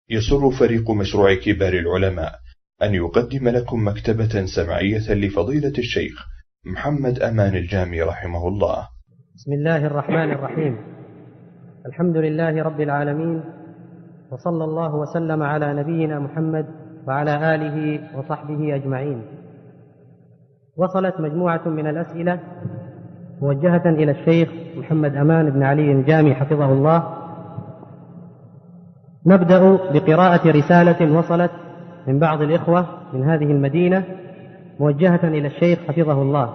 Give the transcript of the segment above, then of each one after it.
يسر فريق مشروع كبار العلماء أن يقدم لكم مكتبة سمعية لفضيلة الشيخ محمد أمان الجامي رحمه الله. بسم الله الرحمن الرحيم. الحمد لله رب العالمين، وصلى الله وسلم على نبينا محمد وعلى آله وصحبه أجمعين. وصلت مجموعة من الأسئلة موجهة إلى الشيخ محمد أمان بن علي الجامي حفظه الله. نبدأ بقراءة رسالة وصلت من بعض الإخوة من هذه المدينة موجهة إلى الشيخ حفظه الله.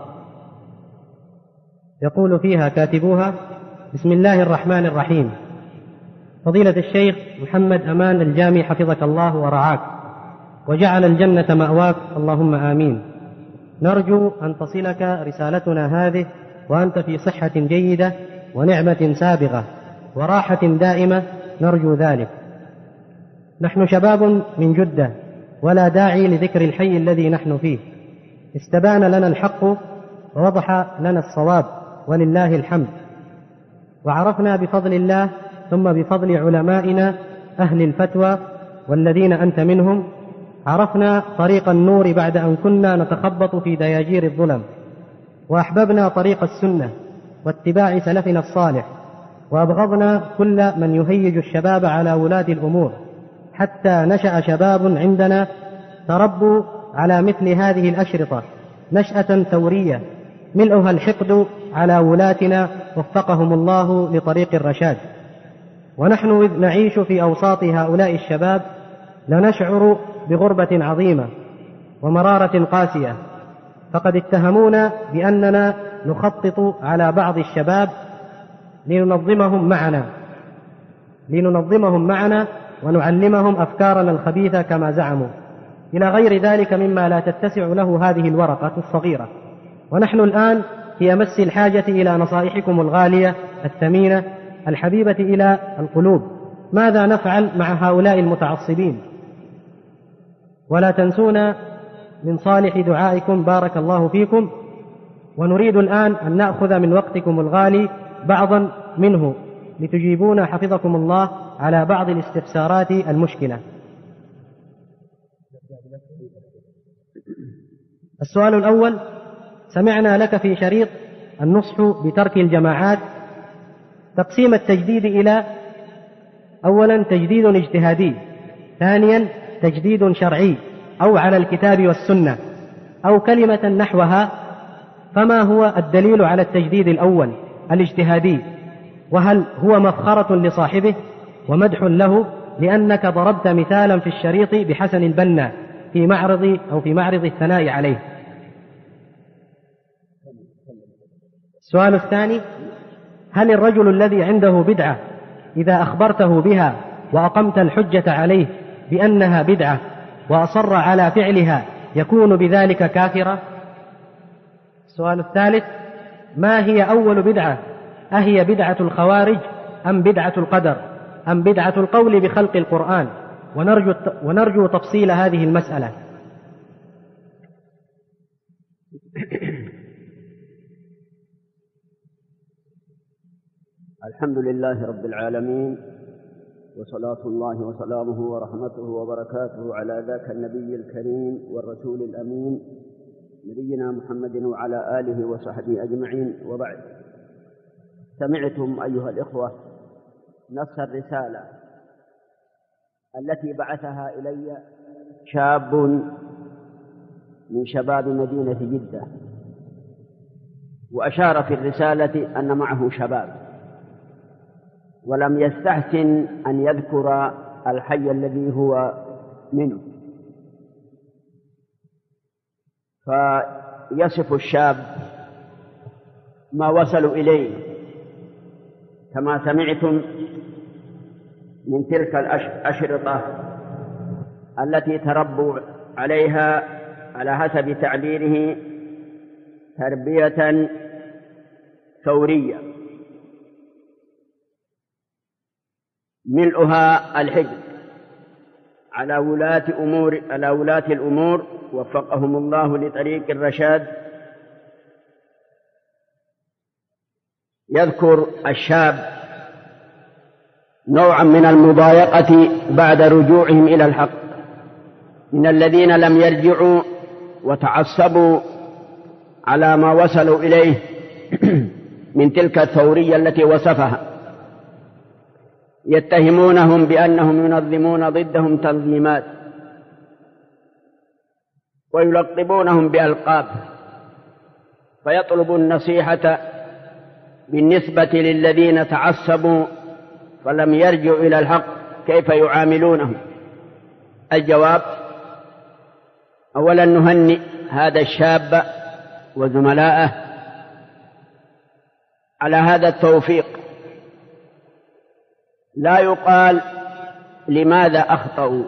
يقول فيها كاتبوها: بسم الله الرحمن الرحيم. فضيلة الشيخ محمد أمان الجامي حفظك الله ورعاك وجعل الجنة مأواك، اللهم آمين. نرجو أن تصلك رسالتنا هذه وأنت في صحة جيدة ونعمة سابغة وراحة دائمة، نرجو ذلك. نحن شباب من جدة، ولا داعي لذكر الحي الذي نحن فيه. استبان لنا الحق ووضح لنا الصواب ولله الحمد، وعرفنا بفضل الله ثم بفضل علمائنا أهل الفتوى والذين أنت منهم، عرفنا طريق النور بعد أن كنا نتخبط في دياجير الظلم، وأحببنا طريق السنة واتباع سلفنا الصالح، وأبغضنا كل من يهيج الشباب على ولاة الأمور، حتى نشأ شباب عندنا تربوا على مثل هذه الأشرطة نشأة ثورية ملؤها الحقد على ولاتنا وفقهم الله لطريق الرشاد. ونحن إذ نعيش في أوساط هؤلاء الشباب لنشعر بغربة عظيمة ومرارة قاسية، فقد اتهمونا بأننا نخطط على بعض الشباب لننظمهم معنا ونعلمهم أفكارنا الخبيثة كما زعموا، إلى غير ذلك مما لا تتسع له هذه الورقة الصغيرة. ونحن الآن في أمس الحاجة إلى نصائحكم الغالية الثمينة الحبيبة إلى القلوب. ماذا نفعل مع هؤلاء المتعصبين؟ ولا تنسونا من صالح دعائكم، بارك الله فيكم. ونريد الآن أن نأخذ من وقتكم الغالي بعضا منه لتجيبونا حفظكم الله على بعض الاستفسارات المشكلة. السؤال الأول: سمعنا لك في شريط النصح بترك الجماعات تقسيم التجديد إلى: أولا تجديد اجتهادي، ثانيا تجديد شرعي أو على الكتاب والسنة، أو كلمة نحوها. فما هو الدليل على التجديد الأول الاجتهادي؟ وهل هو مفخرة لصاحبه ومدح له؟ لأنك ضربت مثالا في الشريط بحسن البنا في معرض الثناء عليه. السؤال الثاني: هل الرجل الذي عنده بدعة إذا أخبرته بها وأقمت الحجة عليه بأنها بدعة وأصر على فعلها يكون بذلك كافرا؟ السؤال الثالث: ما هي أول بدعة؟ أهي بدعة الخوارج أم بدعة القدر أم بدعة القول بخلق القرآن؟ ونرجو تفصيل هذه المسألة. الحمد لله رب العالمين، وصلاة الله وسلامه ورحمته وبركاته على ذاك النبي الكريم والرسول الأمين نبينا محمد وعلى آله وصحبه أجمعين، وبعد. سمعتم أيها الإخوة نص الرسالة التي بعثها إلي شاب من شباب مدينة جدة، وأشار في الرسالة أن معه شباب، ولم يستحسن أن يذكر الحي الذي هو منه، فيصف الشاب ما وصلوا إليه كما سمعتم من تلك الأشرطة التي تربوا عليها على حسب تعبيره تربية ثورية ملؤها الحجر على ولاة الأمور وفقهم الله لطريق الرشاد. يذكر الشاب نوعا من المضايقة بعد رجوعهم إلى الحق من الذين لم يرجعوا وتعصبوا على ما وصلوا إليه من تلك الثورية التي وصفها، يتهمونهم بأنهم ينظمون ضدهم تنظيمات ويلقبونهم بألقاب، فيطلب النصيحة بالنسبة للذين تعصبوا فلم يرجعوا إلى الحق كيف يعاملونهم. الجواب: أولا نهنئ هذا الشاب وزملائه على هذا التوفيق. لا يقال لماذا أخطأوا،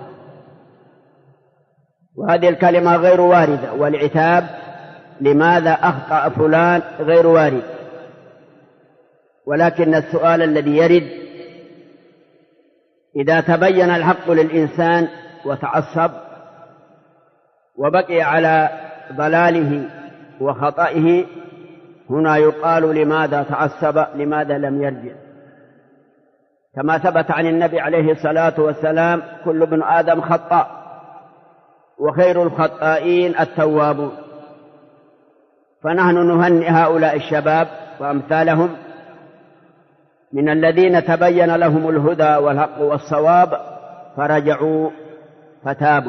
وهذه الكلمة غير واردة، والعتاب لماذا أخطأ فلان غير وارد، ولكن السؤال الذي يرد: إذا تبين الحق للإنسان وتعصب وبقي على ضلاله وخطئه، هنا يقال لماذا تعصب، لماذا لم يرجع، كما ثبت عن النبي عليه الصلاة والسلام: كل ابن آدم خطاء وخير الخطائين التوابون. فنحن نهنئ هؤلاء الشباب وأمثالهم من الذين تبين لهم الهدى والحق والصواب فرجعوا فتابوا.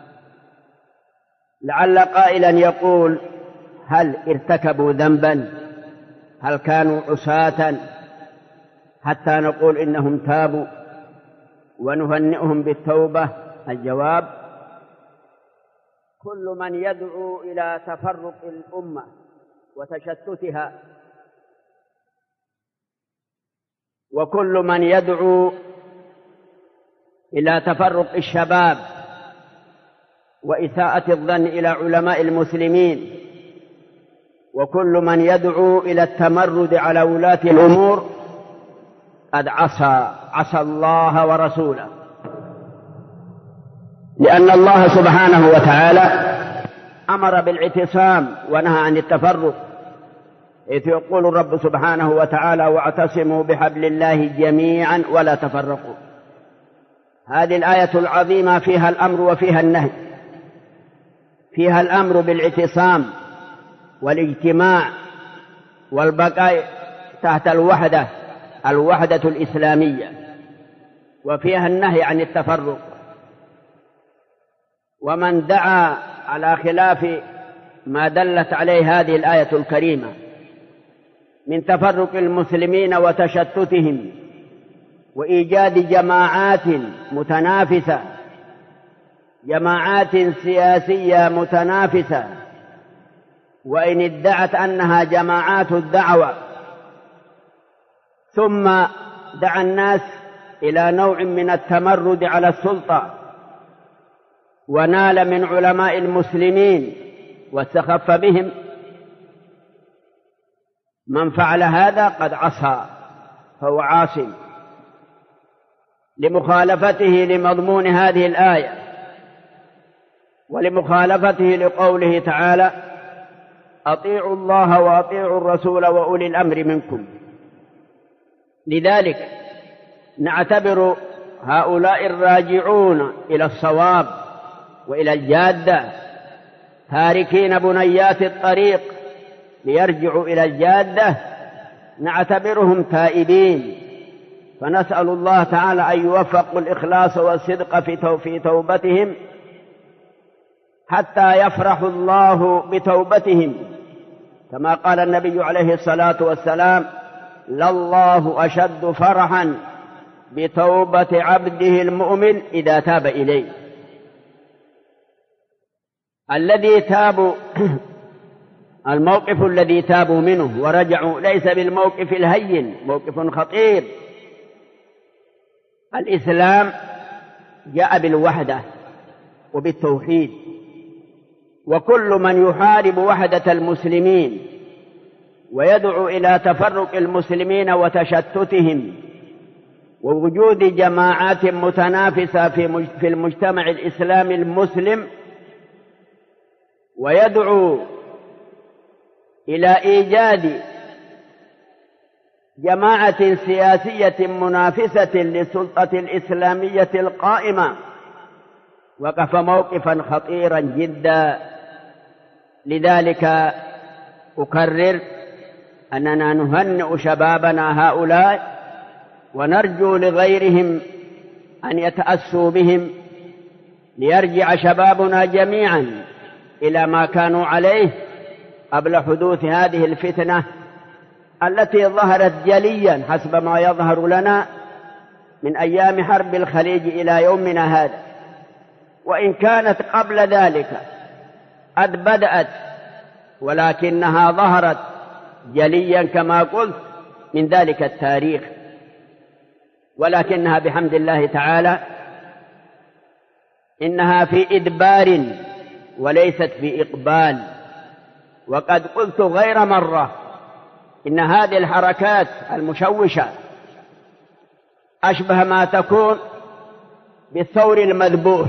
لعل قائلا يقول: هل ارتكبوا ذنبا؟ هل كانوا عصاة حتى نقول إنهم تابوا ونهنئهم بالتوبة؟ الجواب: كل من يدعو إلى تفرق الأمة وتشتتها، وكل من يدعو إلى تفرق الشباب وإساءة الظن إلى علماء المسلمين، وكل من يدعو إلى التمرد على ولاة الأمور قد عصى الله ورسوله، لأن الله سبحانه وتعالى أمر بالاعتصام ونهى عن التفرق، إذ يقول الرب سبحانه وتعالى: واعتصموا بحبل الله جميعا ولا تفرقوا. هذه الآية العظيمة فيها الأمر وفيها النهي، فيها الأمر بالاعتصام والاجتماع والبقاء تحت الوحدة الإسلامية، وفيها النهي عن التفرق. ومن دعا على خلاف ما دلت عليه هذه الآية الكريمة من تفرق المسلمين وتشتتهم وإيجاد جماعات متنافسة، جماعات سياسية متنافسة، وإن ادعت أنها جماعات الدعوة، ثم دعا الناس إلى نوع من التمرد على السلطة ونال من علماء المسلمين واستخف بهم، من فعل هذا قد عصى، فهو عاص لمخالفته لمضمون هذه الآية ولمخالفته لقوله تعالى: أطيعوا الله وأطيعوا الرسول وأولي الأمر منكم. لذلك نعتبر هؤلاء الراجعون إلى الصواب وإلى الجادة تاركين بنيات الطريق ليرجعوا إلى الجادة، نعتبرهم تائبين، فنسأل الله تعالى أن يوفقوا الإخلاص والصدق في توبتهم حتى يفرح الله بتوبتهم، كما قال النبي عليه الصلاة والسلام: لله أشد فرحا بتوبة عبده المؤمن إذا تاب إليه. الذي تابوا الموقف الذي تابوا منه ورجعوا ليس بالموقف الهين، موقف خطير. الإسلام جاء بالوحدة وبالتوحيد، وكل من يحارب وحدة المسلمين ويدعو إلى تفرق المسلمين وتشتتهم ووجود جماعات متنافسة في المجتمع الإسلامي المسلم، ويدعو إلى إيجاد جماعة سياسية منافسة للسلطة الإسلامية القائمة، وقف موقفا خطيرا جدا. لذلك أكرر أننا نهنئ شبابنا هؤلاء، ونرجو لغيرهم أن يتأسوا بهم، ليرجع شبابنا جميعا إلى ما كانوا عليه قبل حدوث هذه الفتنة التي ظهرت جليا حسب ما يظهر لنا من أيام حرب الخليج إلى يومنا هذا، وإن كانت قبل ذلك قد بدأت، ولكنها ظهرت جليا كما قلت من ذلك التاريخ، ولكنها بحمد الله تعالى إنها في إدبار وليست في إقبال. وقد قلت غير مرة إن هذه الحركات المشوشة أشبه ما تكون بالثور المذبوح.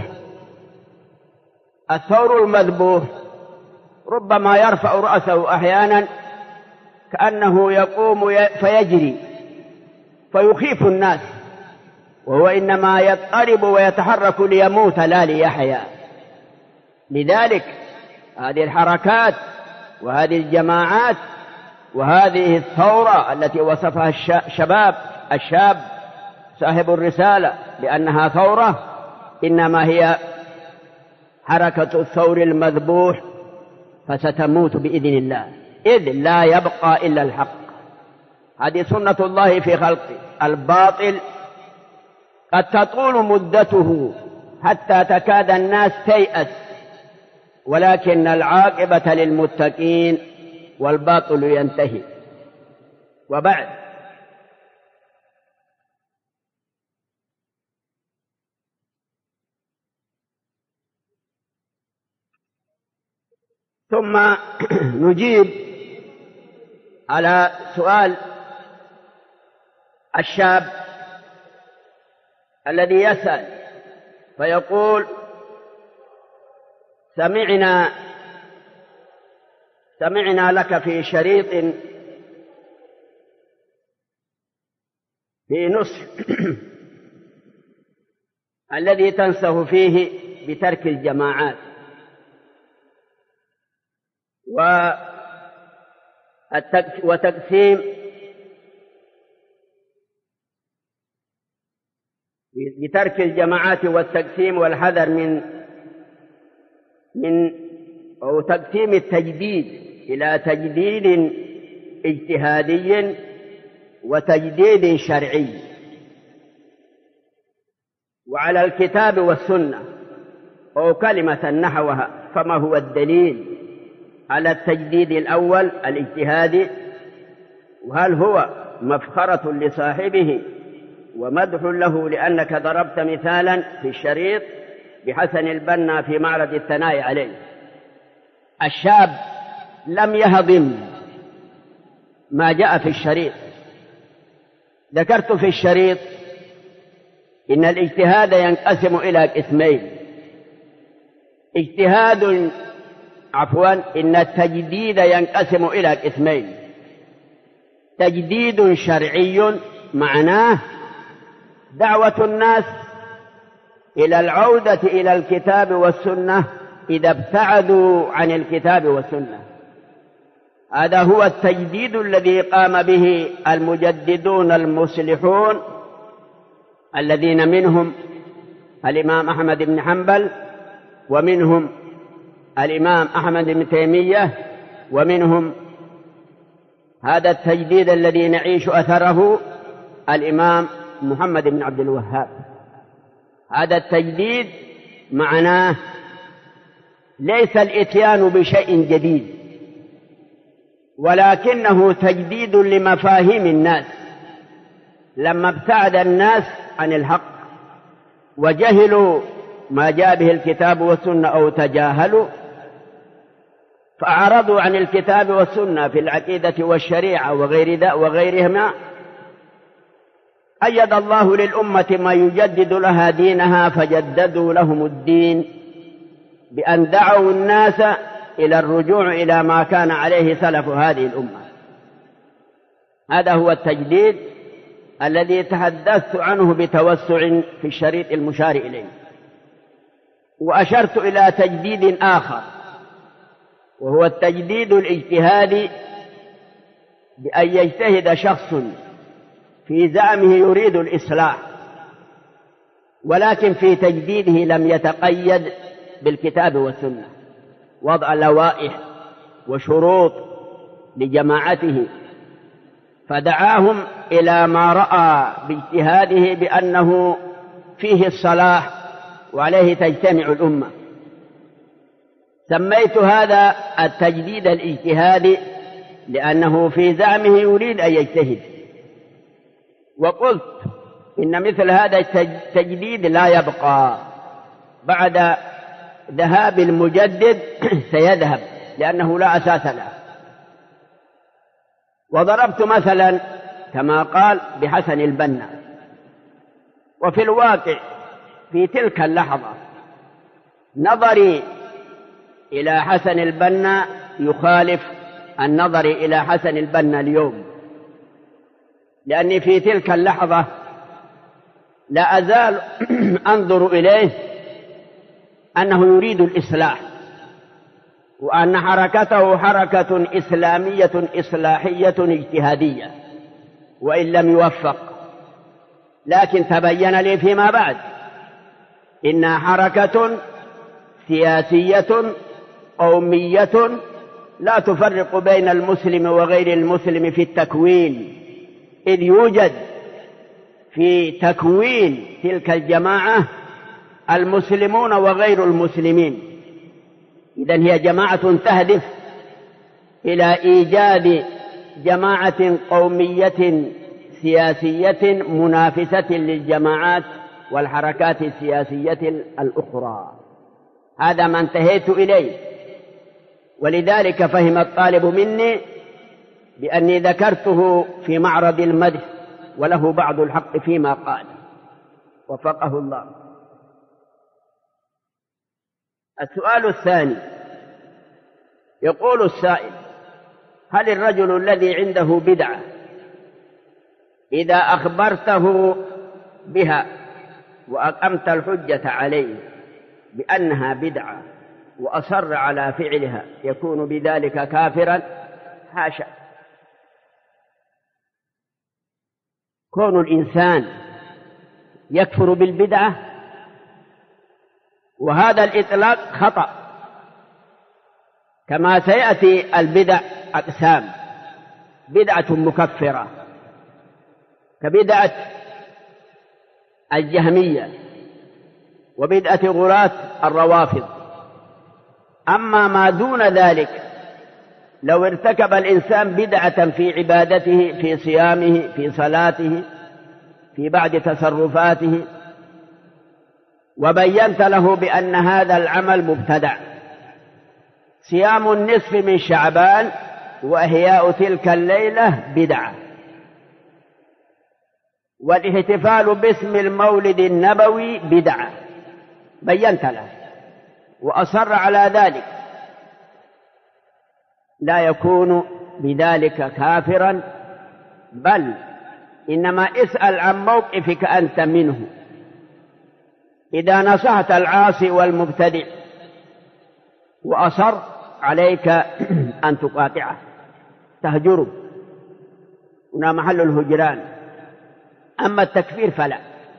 الثور المذبوح ربما يرفع رأسه أحيانا كأنه يقوم فيجري فيخيف الناس، وهو إنما يضطرب ويتحرك ليموت لا ليحيا. لذلك هذه الحركات وهذه الجماعات وهذه الثورة التي وصفها الشاب صاحب الرسالة بأنها ثورة، إنما هي حركة الثور المذبوح، فستموت بإذن الله، إذ لا يبقى إلا الحق. هذه سنة الله في خلقه. الباطل قد تطول مدته حتى تكاد الناس تيأس، ولكن العاقبة للمتقين والباطل ينتهي. وبعد، ثم نجيب على سؤال الشاب الذي يسأل فيقول: سمعنا لك في شريط في نصح الذي تنصح فيه بترك الجماعات وتقسيم بترك الجماعات والتقسيم والحذر من أو تقسيم التجديد إلى تجديد اجتهادي وتجديد شرعي، وعلى الكتاب والسنة أو كلمة نحوها. فما هو الدليل على التجديد الأول الاجتهادي؟ وهل هو مفخرة لصاحبه ومدح له؟ لأنك ضربت مثالا في الشريط بحسن البنا في معرض الثناء عليه. الشاب لم يهضم ما جاء في الشريط. ذكرت في الشريط إن الاجتهاد ينقسم إلى قسمين. إن التجديد ينقسم إلى قسمين: تجديد شرعي معناه دعوة الناس إلى العودة إلى الكتاب والسنة إذا ابتعدوا عن الكتاب والسنة. هذا هو التجديد الذي قام به المجددون المصلحون، الذين منهم الإمام أحمد بن حنبل، ومنهم الإمام أحمد بن تيمية، ومنهم هذا التجديد الذي نعيش أثره الإمام محمد بن عبد الوهاب. هذا التجديد معناه ليس الإتيان بشيء جديد، ولكنه تجديد لمفاهيم الناس. لما ابتعد الناس عن الحق وجهلوا ما جاء به الكتاب والسنة أو تجاهلوا، فأعرضوا عن الكتاب والسنة في العقيدة والشريعة وغيرهما، أيد الله للأمة ما يجدد لها دينها، فجددوا لهم الدين بأن دعوا الناس إلى الرجوع إلى ما كان عليه سلف هذه الأمة. هذا هو التجديد الذي تحدثت عنه بتوسع في الشريط المشار إليه. وأشرت إلى تجديد آخر، وهو التجديد الاجتهادي، بأن يجتهد شخص في زعمه يريد الإصلاح، ولكن في تجديده لم يتقيد بالكتاب والسنة، وضع لوائح وشروط لجماعته، فدعاهم إلى ما رأى باجتهاده بأنه فيه الصلاح وعليه تجتمع الأمة. سميت هذا التجديد الاجتهادي لأنه في زعمه يريد أن يجتهد، وقلت إن مثل هذا التجديد لا يبقى بعد ذهاب المجدد سيذهب، لأنه لا أساس له. وضربت مثلا كما قال بحسن البنا، وفي الواقع في تلك اللحظة نظري إلى حسن البنا يخالف النظر إلى حسن البنا اليوم، لأني في تلك اللحظة لا أزال أنظر إليه أنه يريد الإصلاح، وأن حركته حركة إسلامية إصلاحية اجتهادية، وإن لم يوفق. لكن تبين لي فيما بعد إنها حركة سياسية قومية لا تفرق بين المسلم وغير المسلم في التكوين، إذ يوجد في تكوين تلك الجماعة المسلمون وغير المسلمين. إذن هي جماعة تهدف إلى إيجاد جماعة قومية سياسية منافسة للجماعات والحركات السياسية الأخرى. هذا ما انتهيت إليه، ولذلك فهم الطالب مني بأني ذكرته في معرض المدح، وله بعض الحق فيما قال، وفقه الله. السؤال الثاني، يقول السائل: هل الرجل الذي عنده بدعة إذا أخبرته بها وأقمت الحجة عليه بأنها بدعة وأصر على فعلها يكون بذلك كافرا؟ حاشا. كون الإنسان يكفر بالبدعة وهذا الإطلاق خطأ، كما سيأتي البدع أقسام: بدعة مكفرة كبدعة الجهمية وبدعة غلاة الروافض. أما ما دون ذلك، لو ارتكب الإنسان بدعة في عبادته، في صيامه، في صلاته، في بعض تصرفاته، وبينت له بأن هذا العمل مبتدع، صيام النصف من شعبان وإحياء تلك الليلة بدعة، والاحتفال باسم المولد النبوي بدعة، بينت له وأصر على ذلك، لا يكون بذلك كافرا، بل إنما اسأل عن موقفك أنت منه. إذا نصحت العاصي والمبتدع وأصر، عليك أن تقاطعه، تهجره، هنا محل الهجران. أما التكفير فلا،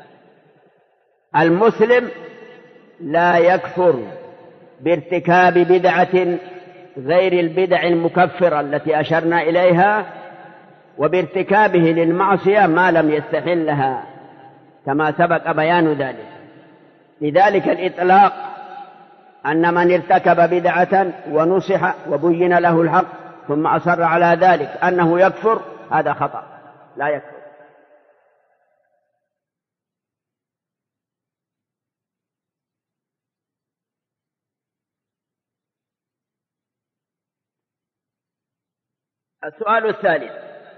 المسلم لا يكفر بارتكاب بدعة غير البدع المكفرة التي أشرنا إليها، وبارتكابه للمعصية ما لم يستحلها، كما سبق بيان ذلك. لذلك الإطلاق أن من ارتكب بدعة ونصح وبين له الحق ثم أصر على ذلك أنه يكفر، هذا خطأ، لا يكفر. السؤال الثالث: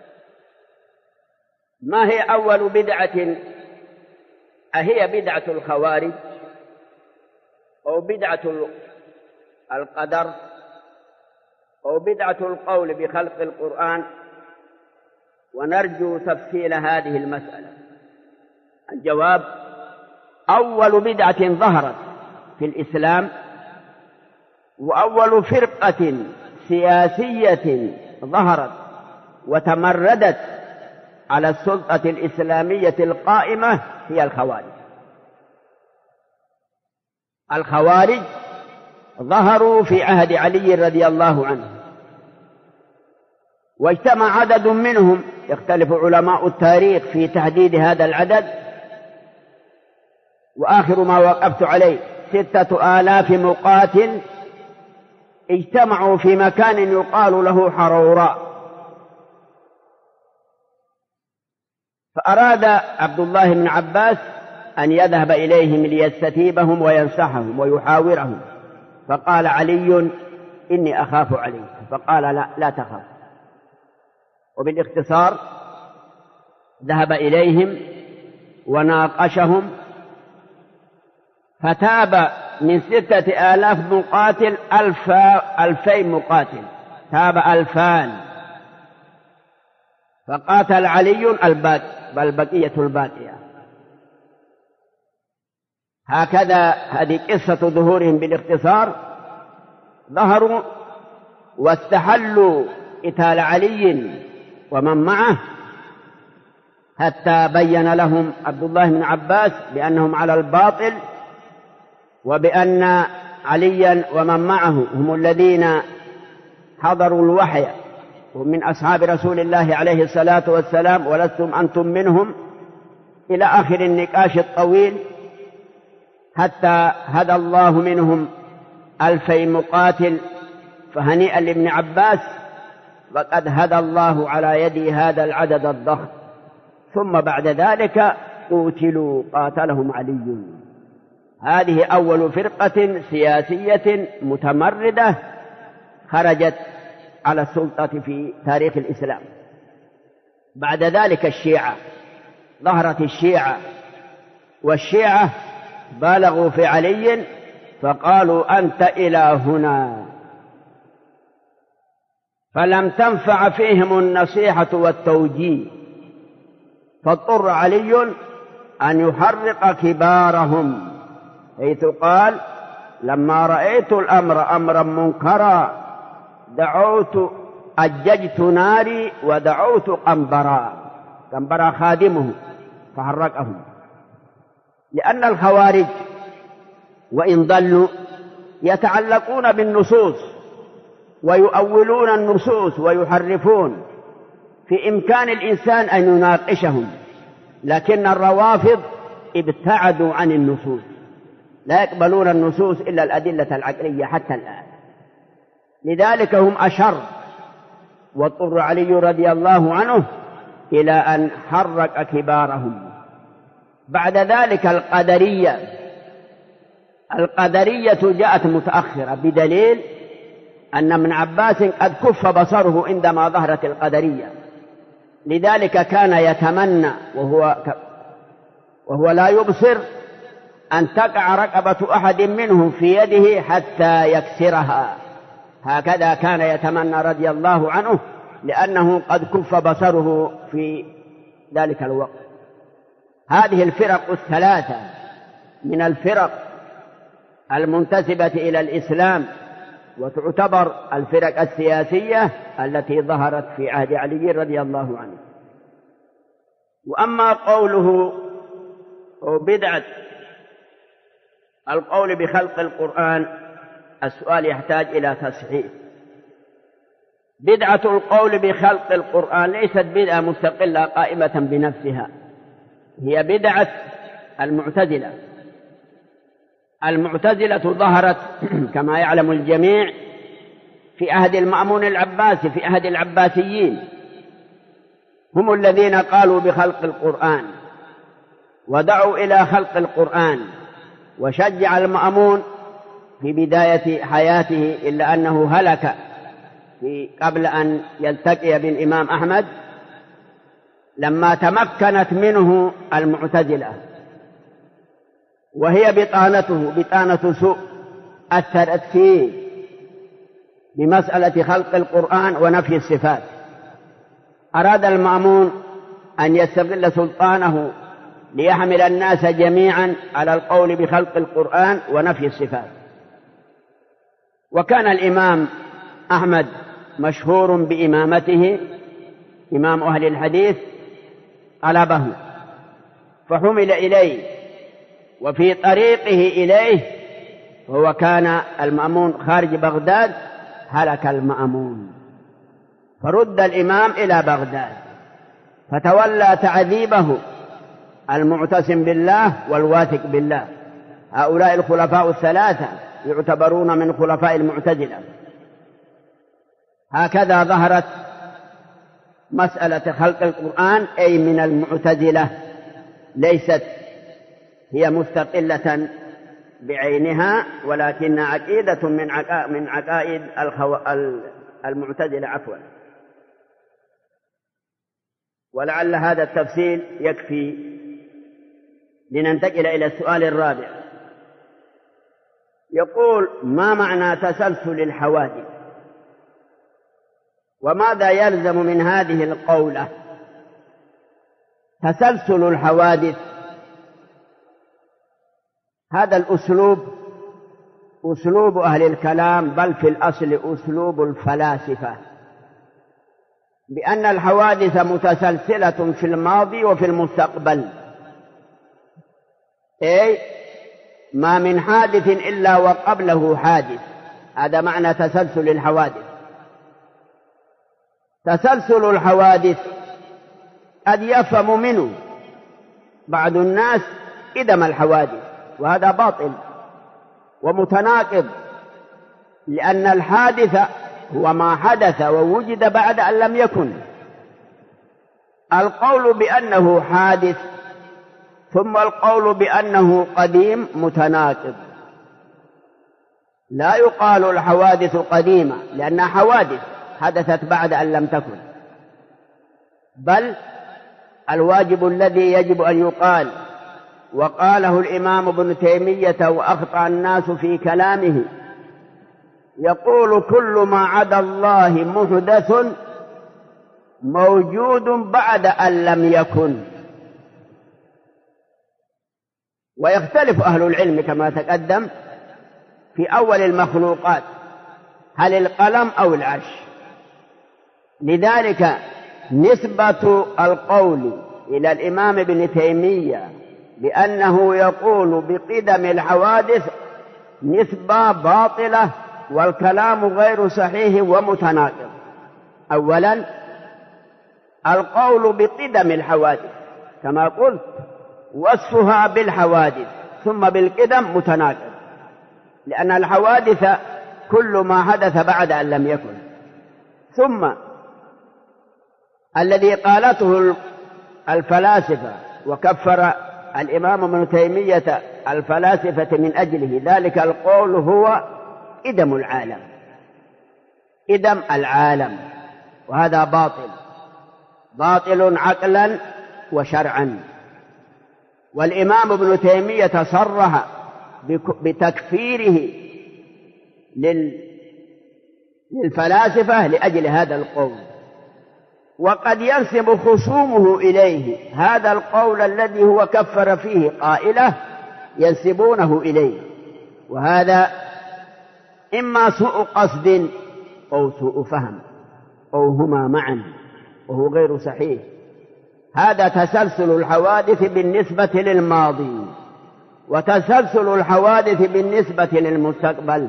ما هي أول بدعة؟ أهي بدعة الخوارج أو بدعة القدر أو بدعة القول بخلق القرآن ونرجو تفصيل هذه المسألة. الجواب: أول بدعة ظهرت في الإسلام وأول فرقة سياسية ظهرت وتمردت على السلطة الإسلامية القائمة هي الخوارج. الخوارج ظهروا في عهد علي رضي الله عنه، واجتمع عدد منهم، يختلف علماء التاريخ في تحديد هذا العدد، وآخر ما وقفت عليه 6,000 مقاتل اجتمعوا في مكان يقال له حروراء. فأراد عبد الله بن عباس أن يذهب إليهم ليستتيبهم وينصحهم ويحاورهم، فقال علي: إني أخاف عليك. فقال: لا تخاف. وبالاختصار ذهب إليهم وناقشهم، فتاب من 6,000 مقاتل 2,000 مقاتل، تاب 2,000، فقاتل علي البقية الباقية. هكذا هذه قصة ظهورهم بالاختصار. ظهروا واستحلوا قتال علي ومن معه، حتى بين لهم عبد الله بن عباس بأنهم على الباطل، وبأن عليا ومن معه هم الذين حضروا الوحي ومن أصحاب رسول الله عليه الصلاة والسلام، ولستم أنتم منهم، إلى آخر النقاش الطويل، حتى هدى الله منهم 2,000 مقاتل. فهنيئا لابن عباس، وقد هدى الله على يدي هذا العدد الضخم. ثم بعد ذلك قتلوا، قاتلهم علي. هذه أول فرقة سياسية متمردة خرجت على السلطة في تاريخ الإسلام. بعد ذلك الشيعة، ظهرت الشيعة، والشيعة بالغوا في علي فقالوا: أنت إلهنا. فلم تنفع فيهم النصيحة والتوجيه، فاضطر علي أن يحرق كبارهم، حيث قال: لما رأيت الأمر أمرا منكرا أججت ناري ودعوت قنبرا خادمه فحرقهم. لأن الخوارج وإن ضلوا يتعلقون بالنصوص ويؤولون النصوص ويحرفون، في إمكان الإنسان أن يناقشهم، لكن الروافض ابتعدوا عن النصوص، لا يقبلون النصوص إلا الأدلة العقلية حتى الآن. لذلك هم أشر، واضطر علي رضي الله عنه إلى أن حرق كبارهم. بعد ذلك القدرية جاءت متأخرة، بدليل أن ابن عباس قد كف بصره عندما ظهرت القدرية، لذلك كان يتمنى وهو لا يبصر أن تقع رقبة أحد منهم في يده حتى يكسرها. هكذا كان يتمنى رضي الله عنه، لأنه قد كف بصره في ذلك الوقت. هذه الفرق الثلاثة من الفرق المنتسبة إلى الإسلام، وتعتبر الفرق السياسية التي ظهرت في عهد علي رضي الله عنه. وأما قوله بدعة القول بخلق القرآن، السؤال يحتاج إلى تصحيح. بدعة القول بخلق القرآن ليست بدعة مستقلة قائمة بنفسها، هي بدعة المعتزلة. المعتزلة ظهرت كما يعلم الجميع في عهد المأمون العباسي، في عهد العباسيين، هم الذين قالوا بخلق القرآن ودعوا إلى خلق القرآن، وشجع المأمون في بداية حياته، إلا أنه هلك قبل أن يلتقي بالإمام أحمد لما تمكنت منه المعتزلة، وهي بطانة سوء أثرت فيه بمسألة خلق القرآن ونفي الصفات. أراد المأمون أن يستغل سلطانه ليحمل الناس جميعا على القول بخلق القرآن ونفي الصفات. وكان الإمام أحمد مشهور بإمامته، إمام أهل الحديث، طلبه فحمل إليه، وفي طريقه إليه هو كان المأمون خارج بغداد، هلك المأمون فرد الإمام إلى بغداد، فتولى تعذيبه المعتصم بالله والواثق بالله. هؤلاء الخلفاء الثلاثة يعتبرون من خلفاء المعتزلة. هكذا ظهرت مسألة خلق القرآن، أي من المعتزلة، ليست هي مستقلة بعينها، ولكن عقيدة من عقائد المعتزلة عفوا. ولعل هذا التفصيل يكفي لننتقل إلى السؤال الرابع. يقول: ما معنى تسلسل الحوادث؟ وماذا يلزم من هذه القولة؟ تسلسل الحوادث هذا الأسلوب أسلوب أهل الكلام، بل في الأصل أسلوب الفلاسفة، بأن الحوادث متسلسلة في الماضي وفي المستقبل، أي ما من حادث إلا وقبله حادث. هذا معنى تسلسل الحوادث. تسلسل الحوادث قد يفهم منه بعض الناس قدم الحوادث، وهذا باطل ومتناقض، لأن الحادث هو ما حدث ووجد بعد أن لم يكن. القول بأنه حادث ثم القول بأنه قديم متناقض. لا يقال الحوادث قديمة لأنها حوادث حدثت بعد أن لم تكن، بل الواجب الذي يجب أن يقال، وقاله الإمام ابن تيمية وأخطأ الناس في كلامه، يقول: كل ما عدا الله محدث موجود بعد أن لم يكن. ويختلف أهل العلم كما تقدم في أول المخلوقات، هل القلم أو العرش؟ لذلك نسبة القول إلى الإمام ابن تيمية بأنه يقول بقدم الحوادث نسبة باطلة، والكلام غير صحيح ومتناقض. أولا، القول بقدم الحوادث كما قلت وصفها بالحوادث ثم بالقدم متناقض، لأن الحوادث كل ما حدث بعد أن لم يكن. ثم الذي قالته الفلاسفة وكفر الإمام ابن تيمية الفلاسفة من أجله ذلك القول هو قدم العالم، قدم العالم، وهذا باطل عقلا وشرعا. والإمام ابن تيمية صرح بتكفيره للفلاسفة لأجل هذا القول. وقد ينسب خصومه إليه هذا القول الذي هو كفر فيه قائله، ينسبونه إليه، وهذا إما سوء قصد أو سوء فهم أو هما معا، وهو غير صحيح. هذا تسلسل الحوادث بالنسبة للماضي، وتسلسل الحوادث بالنسبة للمستقبل.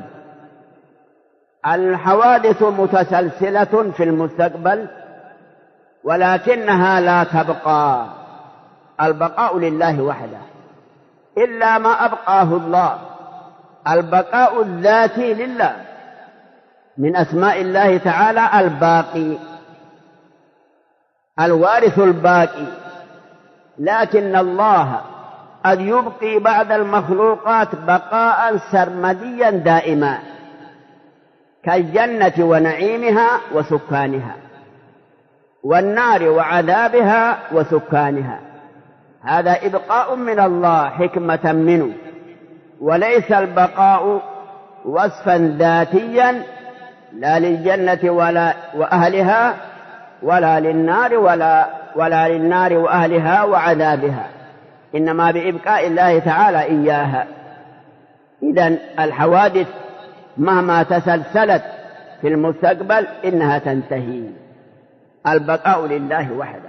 الحوادث متسلسلة في المستقبل ولكنها لا تبقى، البقاء لله وحده إلا ما أبقاه الله. البقاء الذاتي لله، من أسماء الله تعالى الباقي، الوارث الباقي. لكن الله قد يبقي بعد المخلوقات بقاء سرمديا دائما، كالجنة ونعيمها وسكانها، والنار وعذابها وسكانها. هذا إبقاء من الله حكمة منه، وليس البقاء وصفا ذاتيا لا للجنة ولا وأهلها ولا للنار وأهلها وعذابها، إنما بإبقاء الله تعالى إياها. إذن الحوادث مهما تسلسلت في المستقبل إنها تنتهي، البقاء لله وحده.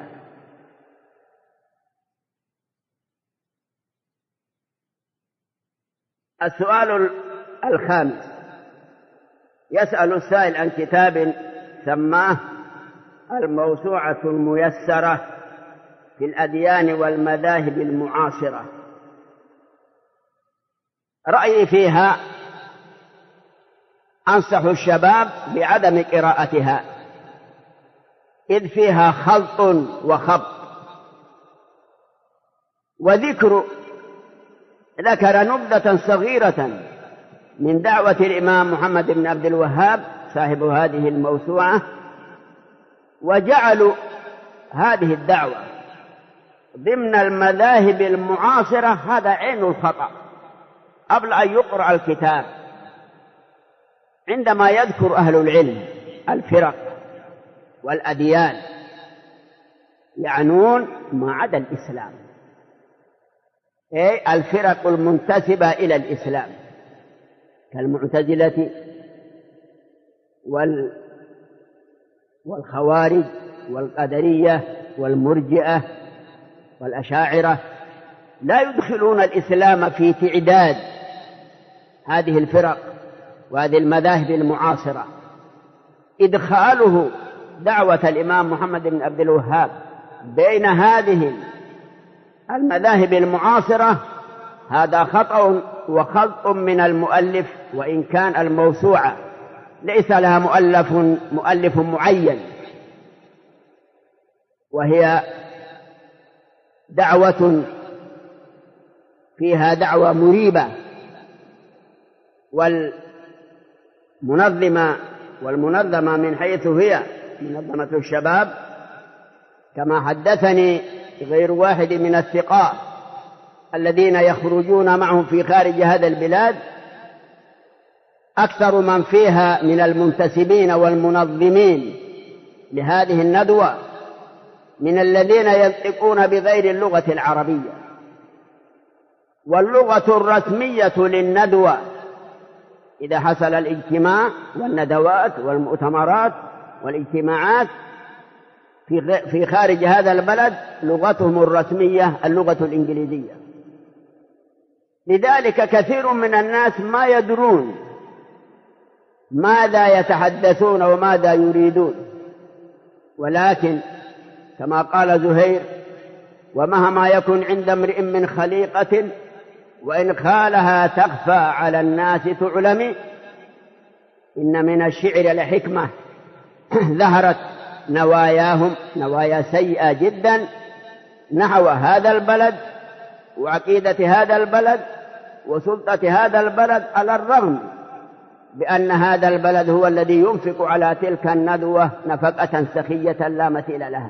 السؤال الخامس، يسأل السائل عن كتاب سماه الموسوعة الميسرة في الأديان والمذاهب المعاصرة. رأيي فيها أنصح الشباب بعدم قراءتها، إذ فيها خلط وخبط. ذكر نبذة صغيرة من دعوة الإمام محمد بن عبد الوهاب صاحب هذه الموسوعة، وجعلوا هذه الدعوة ضمن المذاهب المعاصرة. هذا عين الخطأ. قبل أن يقرأ الكتاب، عندما يذكر أهل العلم الفرق والأديان، يعنون ما عدا الإسلام، أي الفرق المنتسبة إلى الإسلام كالمعتزلة والخوارج والقدرية والمرجئة والأشاعرة، لا يدخلون الإسلام في تعداد هذه الفرق وهذه المذاهب المعاصرة. إدخاله دعوة الإمام محمد بن عبد الوهاب بين هذه المذاهب المعاصرة هذا خطأ وخلط من المؤلف، وإن كان الموسوعة ليس لها مؤلف معين، وهي دعوة فيها دعوة مريبة. والمنظمة من حيث هي منظمة الشباب، كما حدثني غير واحد من الثقات الذين يخرجون معهم في خارج هذا البلاد، أكثر من فيها من المنتسبين والمنظمين لهذه الندوة من الذين ينطقون بغير اللغة العربية. واللغة الرسمية للندوة إذا حصل الاجتماع والندوات والمؤتمرات والاجتماعات في خارج هذا البلد، لغتهم الرسمية اللغة الإنجليزية. لذلك كثير من الناس ما يدرون ماذا يتحدثون وماذا يريدون. ولكن كما قال زهير: ومهما يكن عند امرئ من خليقة وإن خالها تخفى على الناس تعلم، إن من الشعر لحكمة ظهرت نواياهم نوايا سيئة جدا نحو هذا البلد وعقيدة هذا البلد وسلطة هذا البلد، على الرغم بأن هذا البلد هو الذي ينفق على تلك الندوة نفقة سخية لا مثيل لها.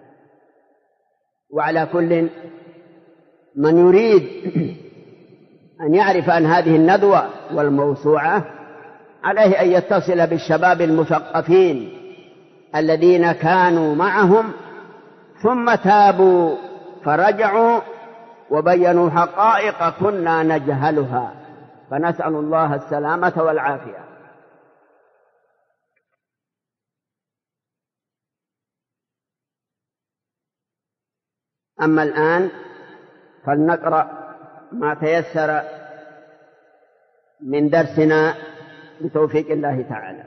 وعلى كل من يريد أن يعرف عن هذه الندوة والموسوعة عليه أن يتصل بالشباب المثقفين الذين كانوا معهم ثم تابوا فرجعوا وبينوا حقائق كنا نجهلها، فنسأل الله السلامة والعافية. أما الآن فلنقرأ ما تيسر من درسنا بتوفيق الله تعالى.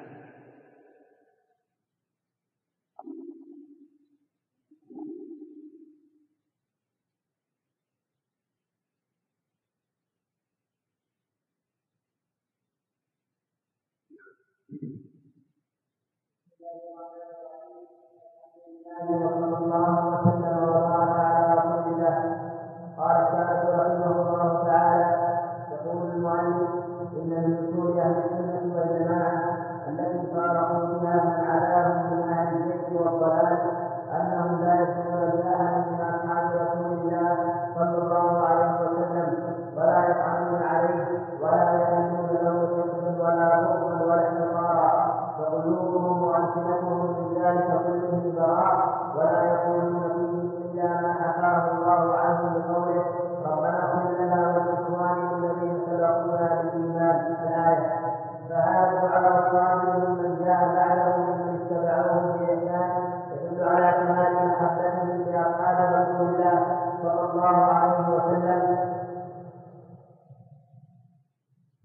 قال الشافعي رحمه الله تعالى: يقول المؤلف: إن من أصول أهل السنة والجماعة التي فارقوا بها من عداهم من أهل الشرك والضلال أنهم لا يدخلون بأحد من أصحاب رسول الله صلى الله عليه وسلم، ولا يطعنون عليه، ولا يعلمون له شرك ولا بغض ولا انتصارا، فقلوبهم وألسنتهم من ذلك كله براء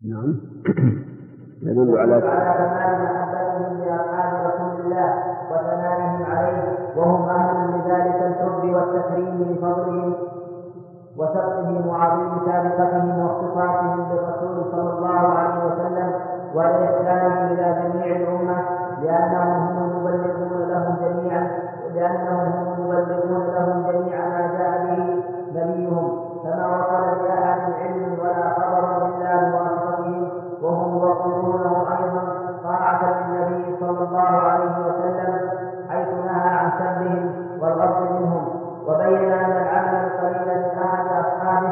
نعم. يدل على كمال محبتهم لأصحاب رسول الله وثنائهم عليه، وهم أهل لذلك الحب والتكريم لفضلهم وسبقهم وعظيم سابقتهم واختصاصهم بالرسول صلى الله عليه وسلم ولإحسانهم إلى جميع الأمة، لأنهم هم المبلغون لهم جميع ما جاء به نبيهم، فما وصل لأحد علم ولا خبر إلا بواسطتهم، وهم موقفونه أيضا طاعة للنبي صلى الله عليه وسلم حيث نهى عن سبهم والغض منهم، وبين أن العمل القليل من أحد أصحابه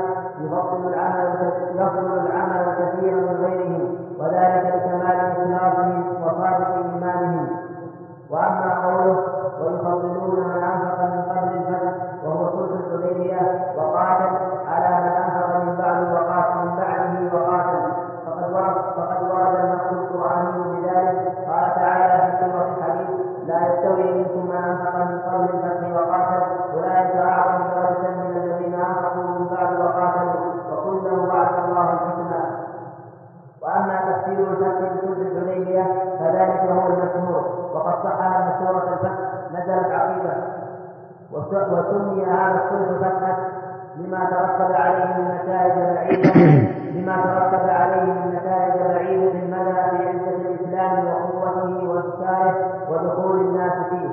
يفضل العمل كثيرا من غيرهم، وذلك لكمال إخلاصهم وصادق إيمانهم. وأما قوله ويفضلون من أنفق من قبل الفتح وهو صلح الحديبية وقاتل على من أنفق من بعده وقاتل، فقد ورد النص القرآني بذلك. قال تعالى في سورة الحديد: لا يستوي منكم من أنفق من قبل الفتح وقاتل أولئك أعظم درجة من الذين أنفقوا من بعد وقاتلوا وكلا وعد الله الحسنى. وأما تفسير الفتح بصلح الحديبية فذلك هو المشهور، وقد صح أن سورة الفتح نزلت عقيبة، وسمي هذا الصلح فتحا لما ترتب عليه من نتائج بعيدة في المدى في عزة الإسلام وقوته وانتصاره ودخول الناس فيه.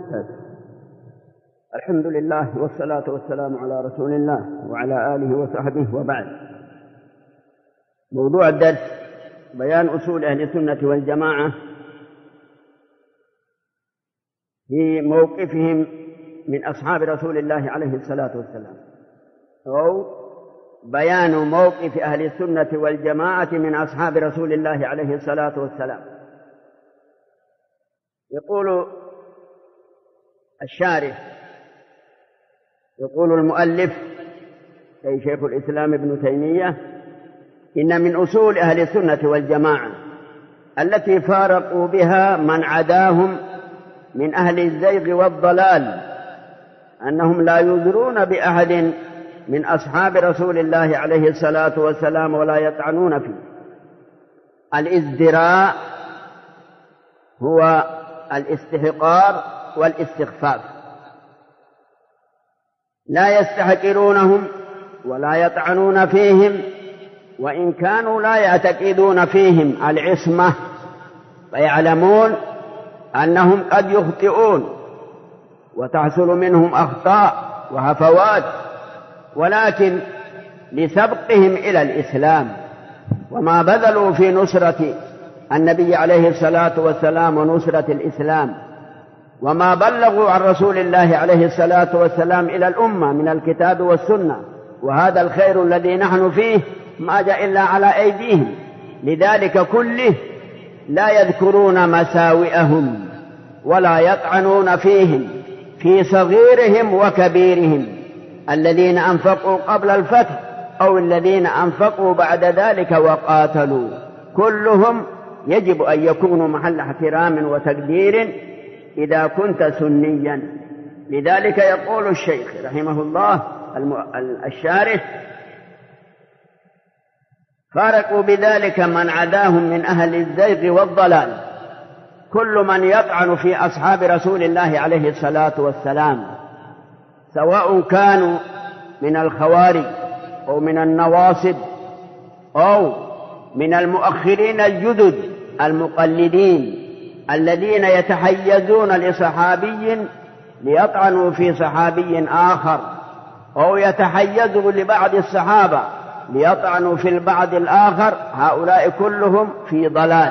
الحمد لله والصلاة والسلام على رسول الله وعلى آله وصحبه، وبعد. موضوع الدرس بيان أصول أهل السنة والجماعة في موقفهم من أصحاب رسول الله عليه الصلاة والسلام، أو بيان موقف أهل السنة والجماعة من أصحاب رسول الله عليه الصلاة والسلام. يقول المؤلف أي شيخ الإسلام ابن تيمية: إن من أصول أهل السنة والجماعة التي فارقوا بها من عداهم من أهل الزيغ والضلال أنهم لا يزرون بأحد من أصحاب رسول الله عليه الصلاة والسلام ولا يطعنون فيه. الازدراء هو الاستحقار والاستخفاف، لا يستحقرونهم ولا يطعنون فيهم، وإن كانوا لا يعتقدون فيهم العصمة فيعلمون أنهم قد يخطئون وتحصل منهم أخطاء وهفوات، ولكن لسبقهم إلى الإسلام وما بذلوا في نصرة النبي عليه الصلاة والسلام ونصرة الإسلام، وما بلغوا عن رسول الله عليه الصلاة والسلام إلى الأمة من الكتاب والسنة، وهذا الخير الذي نحن فيه ما جاء إلا على أيديهم. لذلك كله لا يذكرون مساوئهم ولا يطعنون فيهم في صغيرهم وكبيرهم، الذين أنفقوا قبل الفتح أو الذين أنفقوا بعد ذلك وقاتلوا، كلهم يجب أن يكونوا محل احترام وتقدير إذا كنت سنيا. لذلك يقول الشيخ رحمه الله الشارح: فارقوا بذلك من عداهم من أهل الزيغ والضلال، كل من يطعن في أصحاب رسول الله عليه الصلاة والسلام، سواء كانوا من الخوارج أو من النواصب أو من المؤخرين الجدد المقلدين الذين يتحيزون لصحابي ليطعنوا في صحابي آخر، أو يتحيزوا لبعض الصحابة ليطعنوا في البعض الآخر، هؤلاء كلهم في ضلال،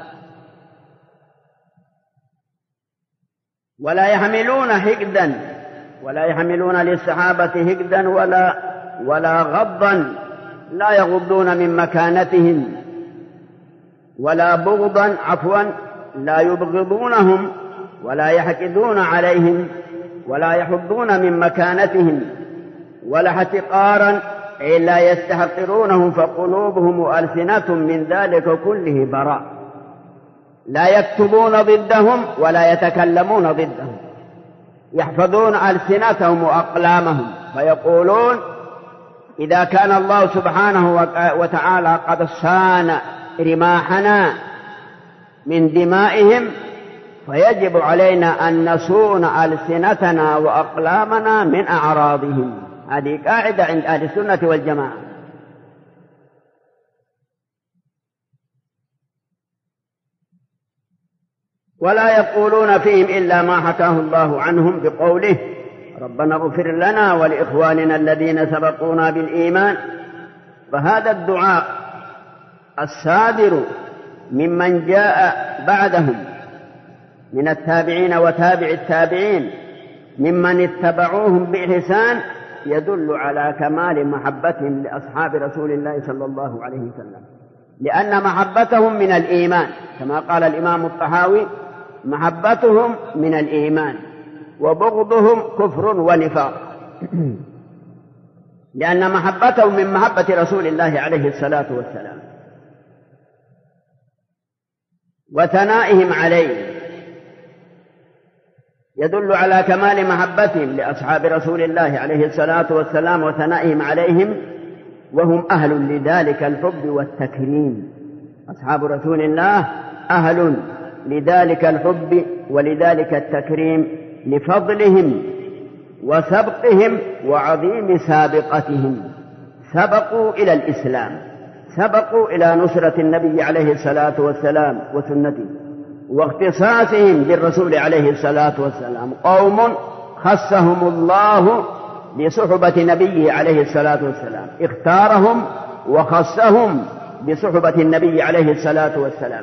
ولا يحملون حقدا ولا يحملون للصحابة حقدا ولا غضا، لا يغضون من مكانتهم، ولا بغضا لا يبغضونهم ولا يحقدون عليهم ولا يحضون من مكانتهم، ولا احتقارا أي لا يستحقرونهم، فقلوبهم وألسنة من ذلك كله براء، لا يكتبون ضدهم ولا يتكلمون ضدهم، يحفظون ألسنتهم وأقلامهم، فيقولون إذا كان الله سبحانه وتعالى قد صان رماحنا من دمائهم، فيجب علينا أن نصون ألسنتنا وأقلامنا من أعراضهم. هذه قاعدة عند أهل السنة والجماعة. ولا يقولون فيهم إلا ما حكاه الله عنهم بقوله: ربنا اغفر لنا ولإخواننا الذين سبقونا بالإيمان. فهذا الدعاء الصادر ممن جاء بعدهم من التابعين وتابع التابعين ممن اتبعوهم بإحسان يدل على كمال محبتهم لأصحاب رسول الله صلى الله عليه وسلم، لأن محبتهم من الإيمان، كما قال الإمام الطحاوي: محبتهم من الإيمان وبغضهم كفر ونفاق، لأن محبتهم من محبة رسول الله عليه الصلاة والسلام. وثنائهم عليه يدل على كمال محبتهم لأصحاب رسول الله عليه الصلاة والسلام وثنائهم عليهم، وهم أهل لذلك الحب والتكريم. أصحاب رسول الله أهل لذلك الحب ولذلك التكريم لفضلهم وسبقهم وعظيم سابقتهم. سبقوا إلى الإسلام، سبقوا إلى نصرة النبي عليه الصلاة والسلام وسنته واختصاصهم بالرسول عليه الصلاة والسلام. قوم خصهم الله بصحبة نبيه عليه الصلاة والسلام، اختارهم وخصهم بصحبة النبي عليه الصلاة والسلام.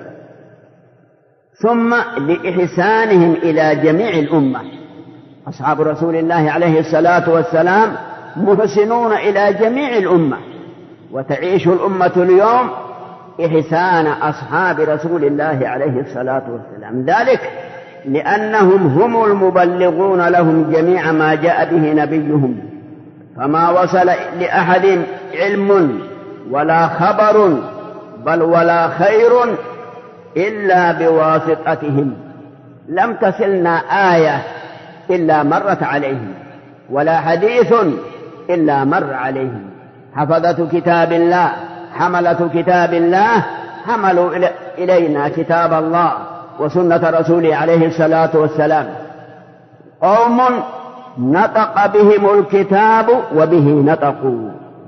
ثم لإحسانهم إلى جميع الأمة. أصحاب رسول الله عليه الصلاة والسلام محسنون إلى جميع الأمة، وتعيش الأمة اليوم إحسان أصحاب رسول الله عليه الصلاة والسلام. ذلك لأنهم هم المبلغون لهم جميع ما جاء به نبيهم، فما وصل لأحد علم ولا خبر بل ولا خير إلا بواسطتهم. لم تصلنا آية إلا مرت عليهم، ولا حديث إلا مر عليهم. حفظة كتاب الله، حملة كتاب الله، حملوا إلينا كتاب الله وسنة رسوله عليه الصلاة والسلام. قوم نطق بهم الكتاب وبه نطقوا،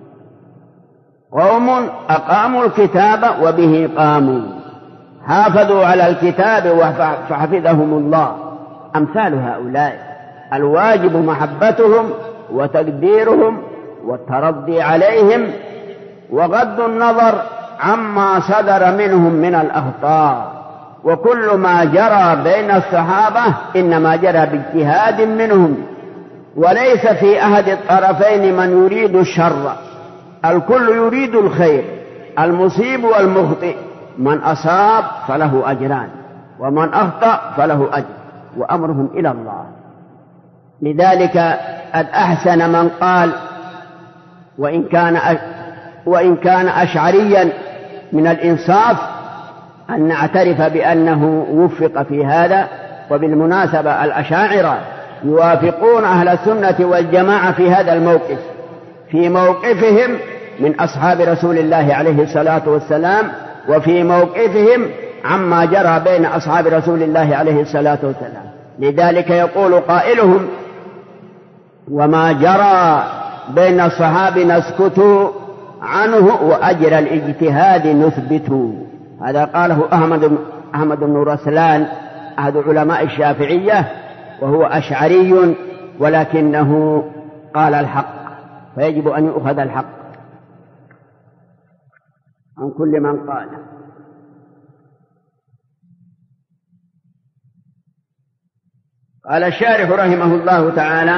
قوم أقاموا الكتاب وبه قاموا، حافظوا على الكتاب فحفظهم الله. أمثال هؤلاء الواجب محبتهم وتقديرهم والترضي عليهم وغض النظر عما صدر منهم من الأخطاء. وكل ما جرى بين الصحابة إنما جرى باجتهاد منهم، وليس في أحد الطرفين من يريد الشر، الكل يريد الخير، المصيب والمخطئ. من أصاب فله أجران ومن أخطأ فله أجر، وأمرهم إلى الله. لذلك قد أحسن من قال: وإن كان أشعريا من الإنصاف أن نعترف بأنه وفق في هذا. وبالمناسبة الأشاعرة يوافقون أهل السنة والجماعة في هذا الموقف، في موقفهم من أصحاب رسول الله عليه الصلاة والسلام، وفي موقفهم عما جرى بين أصحاب رسول الله عليه الصلاة والسلام. لذلك يقول قائلهم: وما جرى بين الصحابة نسكت عنه وأجر الاجتهاد نثبت. هذا قاله أحمد بن رسلان أحد علماء الشافعية، وهو أشعري ولكنه قال الحق، فيجب أن يؤخذ الحق عن كل من قال. قال الشارح رحمه الله تعالى: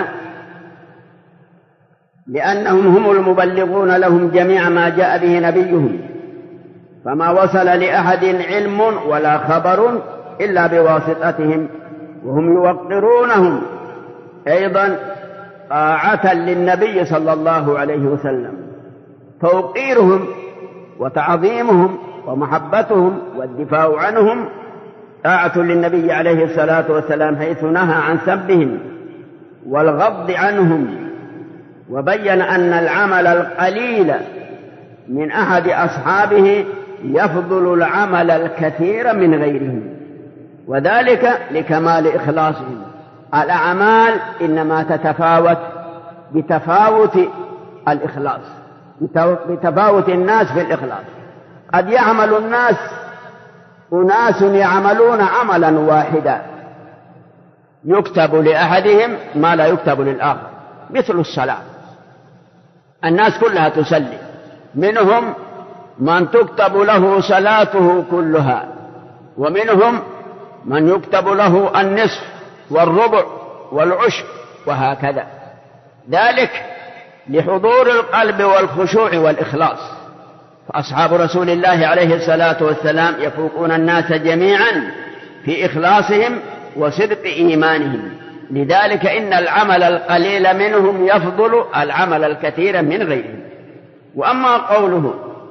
لأنهم هم المبلغون لهم جميع ما جاء به نبيهم، فما وصل لأحد علم ولا خبر إلا بواسطتهم، وهم يوقرونهم أيضا طاعة للنبي صلى الله عليه وسلم. توقيرهم وتعظيمهم ومحبتهم والدفاع عنهم طاعة للنبي عليه الصلاة والسلام، حيث نهى عن سبهم والغض عنهم وبين أن العمل القليل من أحد أصحابه يفضل العمل الكثير من غيرهم، وذلك لكمال إخلاصهم. الأعمال إنما تتفاوت بتفاوت الإخلاص، بتفاوت الناس في الإخلاص. قد يعمل الناس أناس يعملون عملا واحدا يكتب لأحدهم ما لا يكتب للآخر، مثل الصلاة. الناس كلها تصلي، منهم من تكتب له صلاته كلها، ومنهم من يكتب له النصف والربع والعشر، وهكذا. ذلك لحضور القلب والخشوع والإخلاص. فأصحاب رسول الله عليه الصلاة والسلام يفوقون الناس جميعا في إخلاصهم وصدق إيمانهم، لذلك إن العمل القليل منهم يفضل العمل الكثير من غيرهم. وأما قوله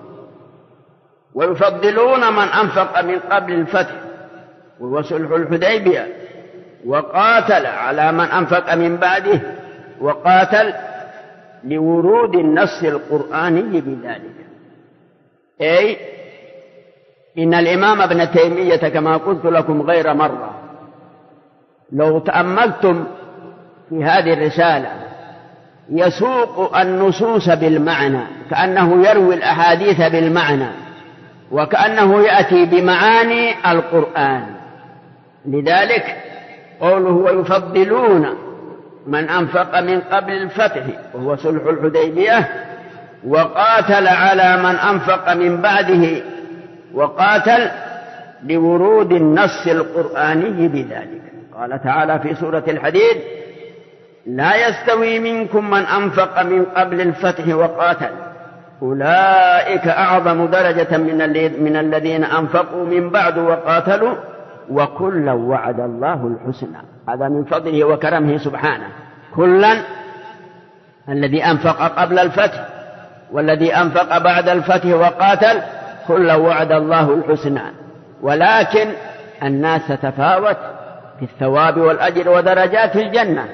ويفضلون من أنفق من قبل الفتح وصلح الحديبية وقاتل على من أنفق من بعده وقاتل، لورود النص القرآني بذلك. أي إن الإمام ابن تيمية كما قلت لكم غير مرة، لو تأملتم في هذه الرسالة يسوق النصوص بالمعنى، كأنه يروي الأحاديث بالمعنى، وكأنه يأتي بمعاني القرآن. لذلك قوله ويفضلون من أنفق من قبل الفتح وهو صلح الحديبية وقاتل على من أنفق من بعده وقاتل، لورود النص القرآني بذلك. قال تعالى في سورة الحديد لا يستوي منكم من أنفق من قبل الفتح وقاتل أولئك أعظم درجة من الذين أنفقوا من بعد وقاتلوا وكلا وعد الله الحسنى. هذا من فضله وكرمه سبحانه، كلا الذي أنفق قبل الفتح والذي أنفق بعد الفتح وقاتل كلا وعد الله الحسنى. ولكن الناس تتفاوت في الثواب والأجر ودرجات في الجنة.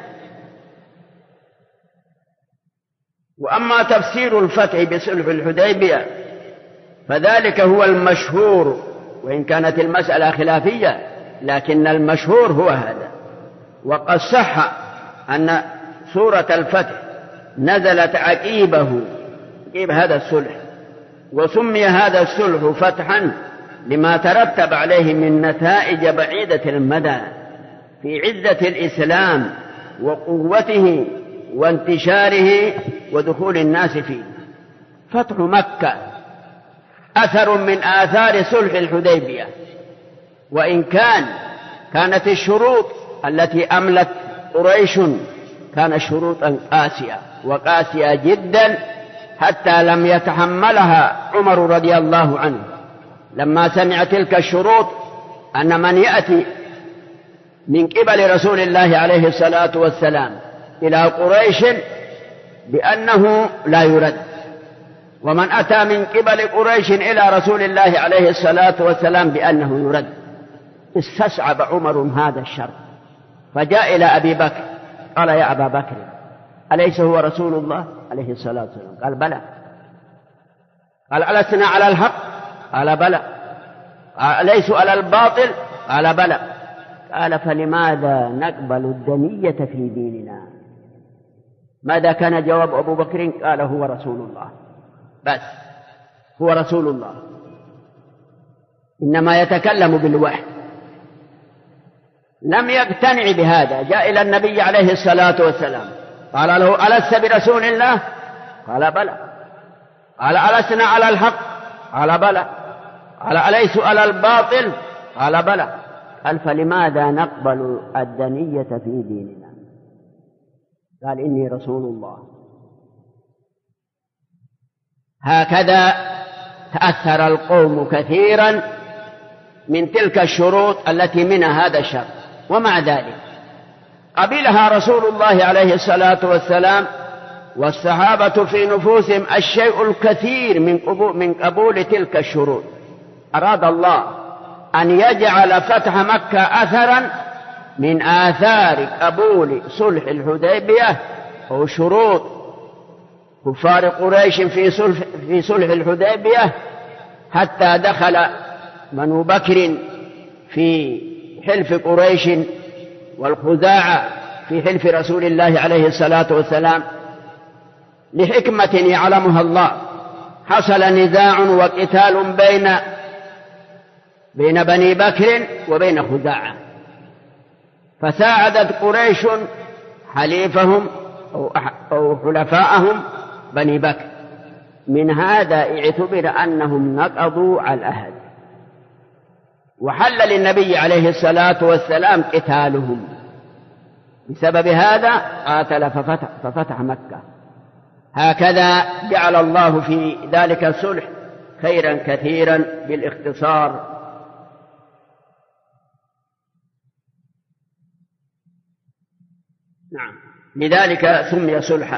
وأما تفسير الفتح بصلح الحديبية فذلك هو المشهور، وإن كانت المسألة خلافية لكن المشهور هو هذا. وقد صح أن سورة الفتح نزلت عقيب هذا الصلح، وسمي هذا الصلح فتحا لما ترتب عليه من نتائج بعيدة المدى في عزة الإسلام وقوته وانتشاره ودخول الناس فيه. فتح مكة أثر من آثار صلح الحديبية، وإن كانت الشروط التي أملت قريش كانت شروطا قاسية وقاسية جدا، حتى لم يتحملها عمر رضي الله عنه لما سمع تلك الشروط، أن من يأتي من قبل رسول الله عليه الصلاة والسلام إلى قريش بأنه لا يرد، ومن أتى من قبل قريش إلى رسول الله عليه الصلاة والسلام بأنه يرد. استصعب عمر هذا الشر، فجاء إلى أبي بكر قال يا أبا بكر أليس هو رسول الله عليه الصلاة والسلام؟ قال بلى. قال ألسنا على الحق؟ قال بلى. قال أليس على الباطل؟ قال بلى. قال فلماذا نقبل الدنية في ديننا؟ ماذا كان جواب أبو بكر؟ قال هو رسول الله، بس هو رسول الله، إنما يتكلم بالوحي. لم يقتنع بهذا، جاء إلى النبي عليه الصلاة والسلام قال له ألست برسول الله؟ قال بلى. قال ألسنا على الحق؟ قال بلى. قال أليس على الباطل؟ قال بلى. قال فلماذا نقبل الدنية في ديننا؟ قال إني رسول الله. هكذا تأثر القوم كثيرا من تلك الشروط التي منها هذا الشر، ومع ذلك قبلها رسول الله عليه الصلاة والسلام والصحابة في نفوسهم الشيء الكثير من قبول تلك الشروط. أراد الله أن يجعل فتح مكة أثرا من آثار قبول صلح الحديبية أو شروط كفار قريش في صلح الحديبية، حتى دخل بنو بكر في حلف قريش والخزاعة في حلف رسول الله عليه الصلاة والسلام لحكمة يعلمها الله. حصل نزاع وقتال بين بني بكر وبين خزاعة، فساعدت قريش حليفهم أو حلفاءهم بني بكر. من هذا اعتبر أنهم نقضوا على العهد، وحل للنبي عليه الصلاة والسلام قتالهم. بسبب هذا قاتل ففتح مكة. هكذا جعل الله في ذلك الصلح خيرا كثيرا بالاختصار. نعم، لذلك سمي صلحا.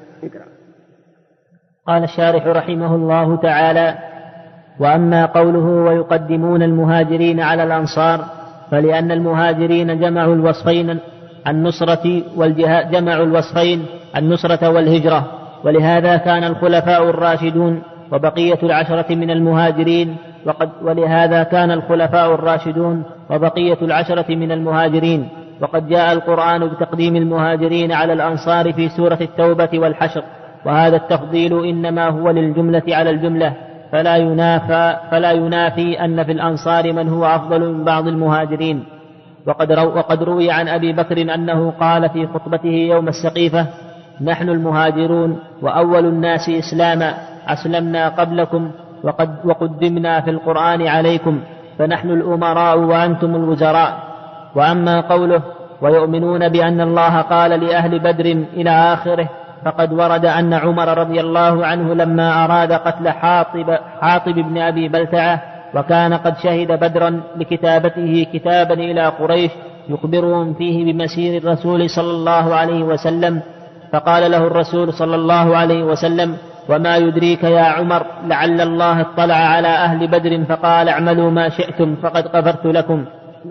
قال الشارح رحمه الله تعالى: وأما قوله ويقدمون المهاجرين على الأنصار، فلأن المهاجرين جمعوا الوصفين النصرة والجهاد، جمعوا الوصفين النصرة والهجرة، ولهذا كان الخلفاء الراشدون وبقية العشرة من المهاجرين ولهذا كان الخلفاء الراشدون وبقية العشرة من المهاجرين. وقد جاء القرآن بتقديم المهاجرين على الأنصار في سورة التوبة والحشر، وهذا التفضيل إنما هو للجملة على الجملة، فلا ينافي أن في الأنصار من هو أفضل من بعض المهاجرين. وقد روي عن أبي بكر أنه قال في خطبته يوم السقيفة: نحن المهاجرون وأول الناس إسلاما، أسلمنا قبلكم وقدمنا في القرآن عليكم، فنحن الأمراء وأنتم الوزراء. وأما قوله ويؤمنون بأن الله قال لأهل بدر إلى آخره، فقد ورد أن عمر رضي الله عنه لما أراد قتل حاطب بن أبي بلتعة، وكان قد شهد بدرا لكتابته كتابا إلى قريش يخبرهم فيه بمسير الرسول صلى الله عليه وسلم، فقال له الرسول صلى الله عليه وسلم: وما يدريك يا عمر لعل الله اطلع على أهل بدر فقال اعملوا ما شئتم فقد غفرت لكم.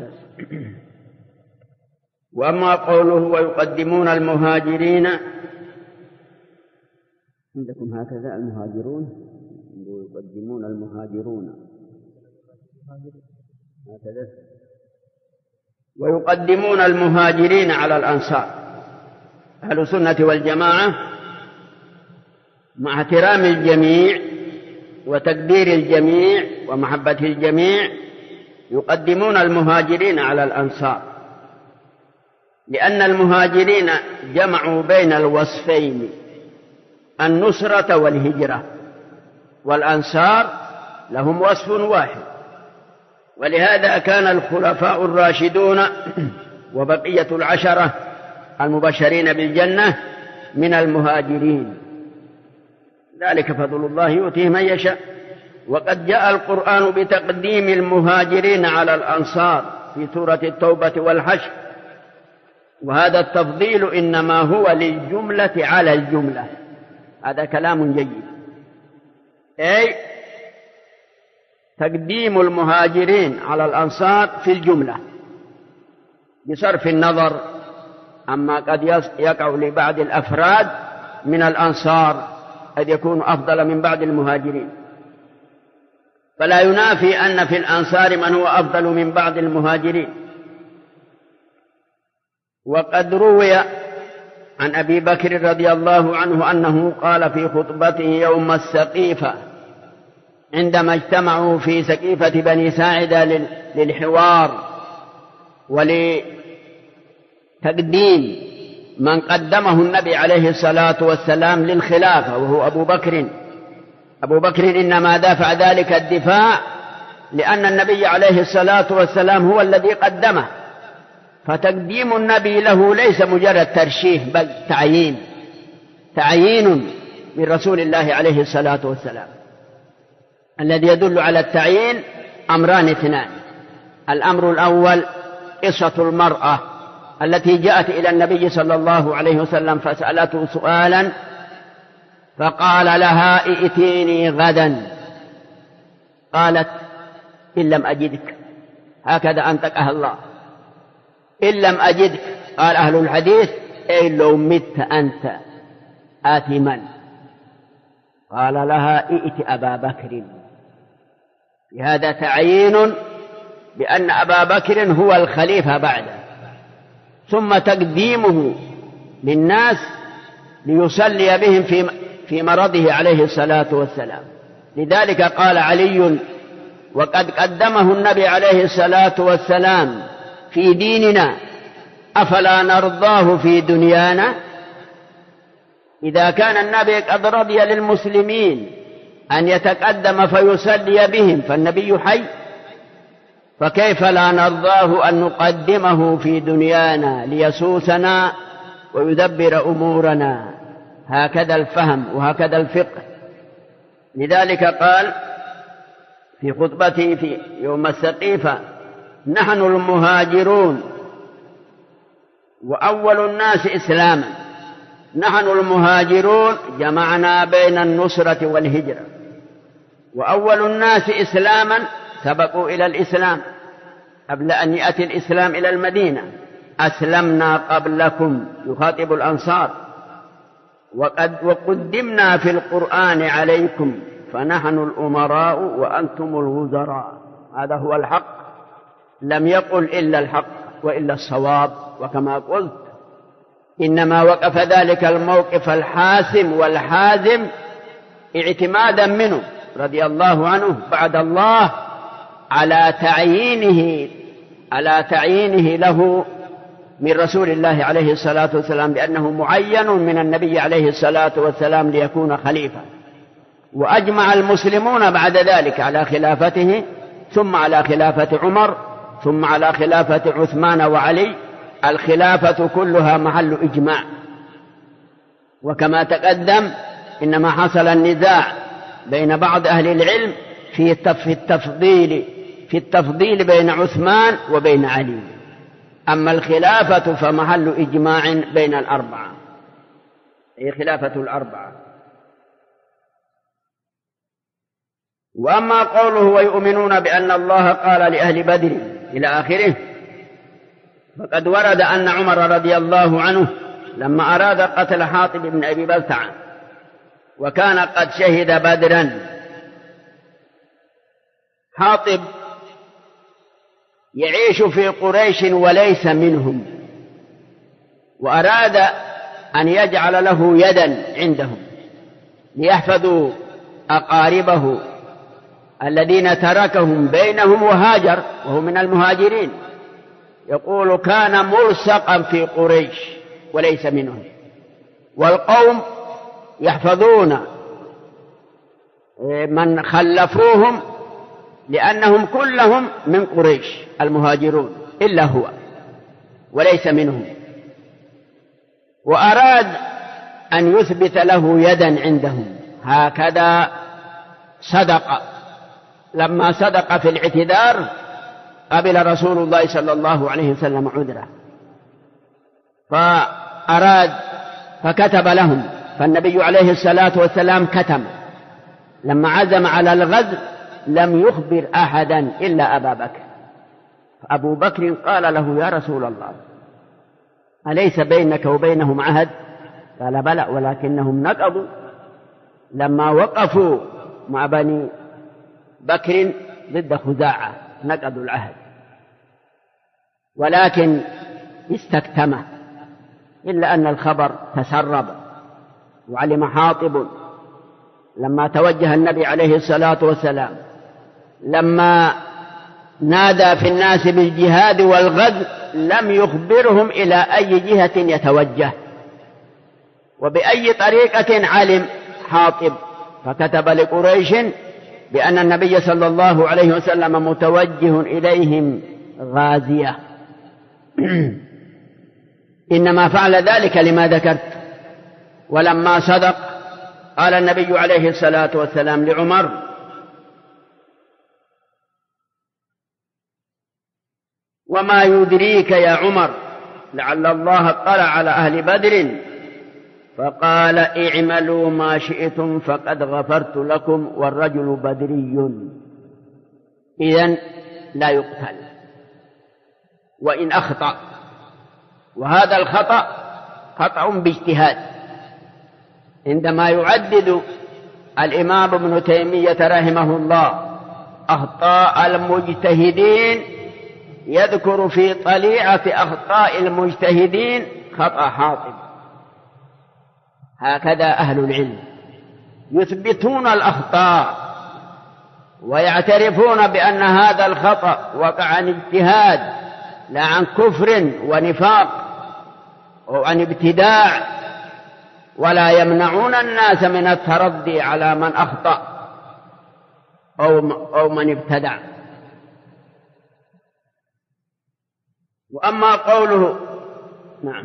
وأما قوله ويقدمون المهاجرين، عندكم هكذا المهاجرون ويقدمون المهاجرون هكذا، ويقدمون المهاجرين على الأنصار. أهل السنة والجماعة مع احترام الجميع وتقدير الجميع ومحبة الجميع يقدمون المهاجرين على الأنصار، لأن المهاجرين جمعوا بين الوصفين النصرة والهجرة، والأنصار لهم وصف واحد. ولهذا كان الخلفاء الراشدون وبقية العشرة المبشرين بالجنة من المهاجرين، ذلك فضل الله يؤتيه من يشاء. وقد جاء القرآن بتقديم المهاجرين على الأنصار في سورة التوبة والحشر، وهذا التفضيل إنما هو للجملة على الجملة. هذا كلام جيد، أي تقديم المهاجرين على الأنصار في الجملة بصرف النظر أما قد يقع لبعض الأفراد من الأنصار قد يكون أفضل من بعض المهاجرين، فلا ينافي أن في الأنصار من هو أفضل من بعض المهاجرين. وقد روي عن أبي بكر رضي الله عنه أنه قال في خطبته يوم السقيفة عندما اجتمعوا في سقيفة بني ساعدة للحوار ولتقديم من قدمه النبي عليه الصلاة والسلام للخلافة وهو أبو بكر إنما دافع ذلك الدفاع لأن النبي عليه الصلاة والسلام هو الذي قدمه، فتقديم النبي له ليس مجرد ترشيح بل تعيين من رسول الله عليه الصلاة والسلام. الذي يدل على التعيين أمران اثنان: الأمر الأول قصة المرأة التي جاءت إلى النبي صلى الله عليه وسلم فسألته سؤالا فقال لها ائتيني غدا، قالت إن لم أجدك، هكذا أنطقها الله، إن لم أجدك. قال أهل الحديث أي لو مت أنت آثما، قال لها ائت أبا بكر. في هذا تعيين بأن أبا بكر هو الخليفة بعده، ثم تقديمه للناس ليصلي بهم في مرضه عليه الصلاة والسلام. لذلك قال علي: وقد قدمه النبي عليه الصلاة والسلام في ديننا أفلا نرضاه في دنيانا. إذا كان النبي قد رضي للمسلمين أن يتقدم فيصلي بهم فالنبي حي، فكيف لا نرضاه أن نقدمه في دنيانا ليسوسنا ويدبر أمورنا؟ هكذا الفهم وهكذا الفقه. لذلك قال في خطبته في يوم السقيفة: نحن المهاجرون وأول الناس إسلاما. نحن المهاجرون جمعنا بين النصرة والهجرة، وأول الناس إسلاما سبقوا إلى الإسلام قبل أن يأتي الإسلام إلى المدينة. أسلمنا قبلكم، يخاطب الأنصار، وقدمنا في القرآن عليكم فنحن الأمراء وأنتم الوزراء. هذا هو الحق، لم يقل إلا الحق وإلا الصواب. وكما قلت إنما وقف ذلك الموقف الحاسم والحازم اعتمادا منه رضي الله عنه بعد الله على تعيينه له من رسول الله عليه الصلاة والسلام بأنه معين من النبي عليه الصلاة والسلام ليكون خليفة. وأجمع المسلمون بعد ذلك على خلافته، ثم على خلافة عمر، ثم على خلافة عثمان وعلي. الخلافة كلها محل إجماع. وكما تقدم إنما حصل النزاع بين بعض أهل العلم في التفضيل بين عثمان وبين علي. أما الخلافة فمحل إجماع بين الأربعة، هي خلافة الأربعة. وأما قوله ويؤمنون بأن الله قال لأهل بدر إلى آخره، فقد ورد أن عمر رضي الله عنه لما أراد قتل حاطب بن أبي بلتعة وكان قد شهد بدرا. حاطب يعيش في قريش وليس منهم، وأراد أن يجعل له يدا عندهم ليحفظوا أقاربه الذين تركهم بينهم وهاجر وهو من المهاجرين. يقول كان ملصقا في قريش وليس منهم، والقوم يحفظون من خلفوهم لأنهم كلهم من قريش المهاجرون إلا هو وليس منهم. وأراد أن يثبت له يدا عندهم، هكذا صدق. لما صدق في الاعتذار قبل رسول الله صلى الله عليه وسلم عذره، فكتب لهم، فالنبي عليه الصلاة والسلام كتم. لما عزم على الغزو لم يخبر أحدا إلا أبا بكر. فأبو بكر قال له: يا رسول الله، أليس بينك وبينهم عهد؟ قال: بلى، ولكنهم نقضوا لما وقفوا مع بني بكر ضد خزاعة، نقضوا العهد، ولكن استكتمه. إلا أن الخبر تسرب، وعلم حاطب لما توجه النبي عليه الصلاة والسلام لما نادى في الناس بالجهاد والغزو لم يخبرهم إلى أي جهة يتوجه وبأي طريقة علم حاطب، فكتب لقريش بأن النبي صلى الله عليه وسلم متوجه إليهم غازية. إنما فعل ذلك لما ذكرت. ولما صدق قال النبي عليه الصلاة والسلام لعمر: وما يدريك يا عمر لعل الله اطلع على أهل بدر فقال: اعملوا ما شئتم فقد غفرت لكم والرجل بدري. إذن لا يقتل وإن أخطأ، وهذا الخطأ خطأ باجتهاد. عندما يعدد الإمام ابن تيمية رحمه الله أخطاء المجتهدين، يذكر في طليعة أخطاء المجتهدين خطأ حاطب. هكذا أهل العلم يثبتون الأخطاء ويعترفون بأن هذا الخطأ وقع عن اجتهاد لا عن كفر ونفاق أو عن ابتداع، ولا يمنعون الناس من التردي على من أخطأ أو من ابتدع. وأما قوله نعم.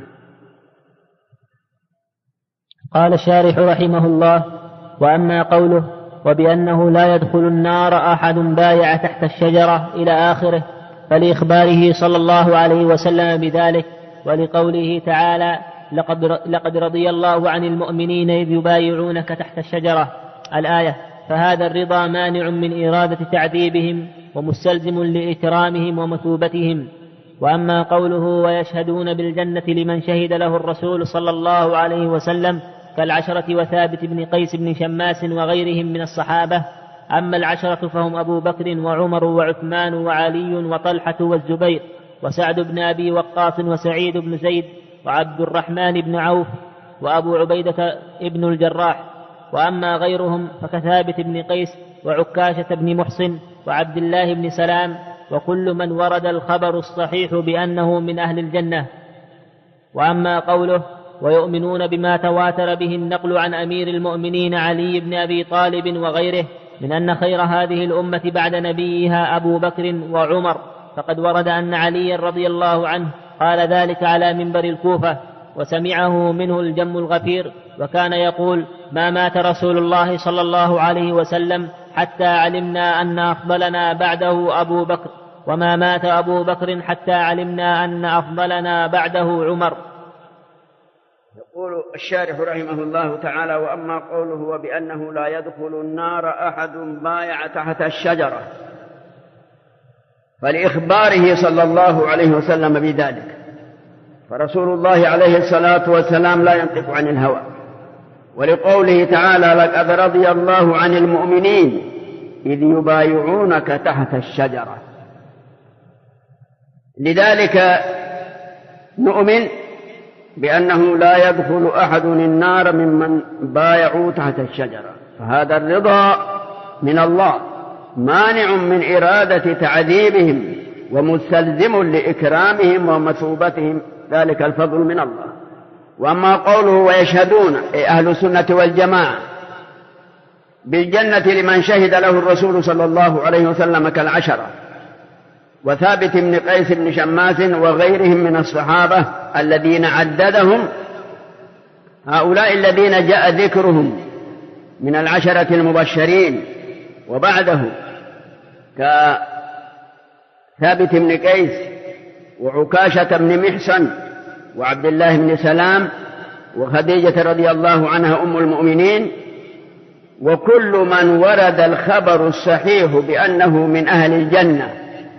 قال الشارح رحمه الله: وأما قوله وبأنه لا يدخل النار أحد بايع تحت الشجرة إلى آخره، فلإخباره صلى الله عليه وسلم بذلك، ولقوله تعالى: لقد رضي الله عن المؤمنين إذ يبايعونك تحت الشجرة الآية، فهذا الرضا مانع من إرادة تعذيبهم ومستلزم لإكرامهم ومثوبتهم. وأما قوله ويشهدون بالجنة لمن شهد له الرسول صلى الله عليه وسلم كالعشرة وثابت بن قيس بن شماس وغيرهم من الصحابة، أما العشرة فهم أبو بكر وعمر وعثمان وعلي وطلحة والزبير وسعد بن أبي وقاص وسعيد بن زيد وعبد الرحمن بن عوف وأبو عبيدة بن الجراح. وأما غيرهم فكثابت بن قيس وعكاشة بن محصن وعبد الله بن سلام، وكل من ورد الخبر الصحيح بأنه من أهل الجنة. وأما قوله ويؤمنون بما تواتر به النقل عن أمير المؤمنين علي بن أبي طالب وغيره من أن خير هذه الأمة بعد نبيها أبو بكر وعمر، فقد ورد أن علي رضي الله عنه قال ذلك على منبر الكوفة، وسمعه منه الجم الغفير، وكان يقول: ما مات رسول الله صلى الله عليه وسلم حتى علمنا أن أفضلنا بعده أبو بكر، وما مات أبو بكر حتى علمنا أن أفضلنا بعده عمر. يقول الشارح رحمه الله تعالى: وأما قوله وبأنه لا يدخل النار أحد بايع تحت الشجرة، فلإخباره صلى الله عليه وسلم بذلك، فرسول الله عليه الصلاة والسلام لا ينطق عن الهوى، ولقوله تعالى: لقد رضي الله عن المؤمنين إذ يبايعونك تحت الشجرة. لذلك نؤمن بأنه لا يدخل أحد النار ممن بايعوا تحت الشجرة، فهذا الرضا من الله مانع من إرادة تعذيبهم ومستلزم لإكرامهم ومثوبتهم، ذلك الفضل من الله. وأما قوله ويشهدون أي أهل السنة والجماعة بالجنة لمن شهد له الرسول صلى الله عليه وسلم كالعشرة وثابت بن قيس بن شماس وغيرهم من الصحابة الذين عددهم، هؤلاء الذين جاء ذكرهم من العشرة المبشرين وبعده كثابت بن قيس وعكاشة بن محصن وعبد الله بن سلام وخديجة رضي الله عنها أم المؤمنين، وكل من ورد الخبر الصحيح بأنه من أهل الجنة،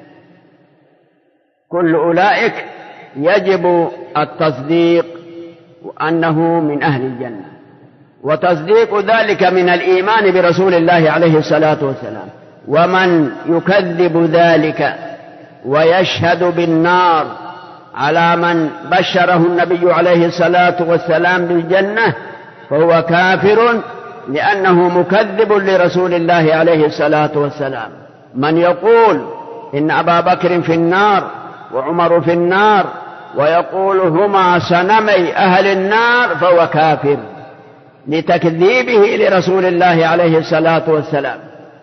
كل أولئك يجب التصديق أنه من أهل الجنة، وتصديق ذلك من الإيمان برسول الله عليه الصلاة والسلام. ومن يكذب ذلك ويشهد بالنار على من بشره النبي عليه الصلاة والسلام بالجنة فهو كافر، لأنه مكذب لرسول الله عليه الصلاة والسلام. من يقول إن أبا بكر في النار وعمر في النار ويقول هما صنمي أهل النار فهو كافر لتكذيبه لرسول الله عليه الصلاة والسلام.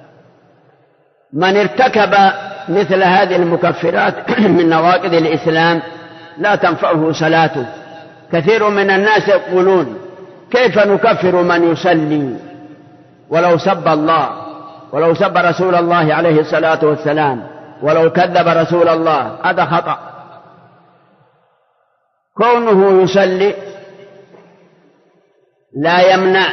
من ارتكب مثل هذه المكفرات من نواقض الإسلام لا تنفعه صلاته. كثير من الناس يقولون كيف نكفر من يصلي ولو سب الله ولو سب رسول الله عليه الصلاة والسلام ولو كذب رسول الله؟ هذا خطأ. كونه يصلي لا يمنع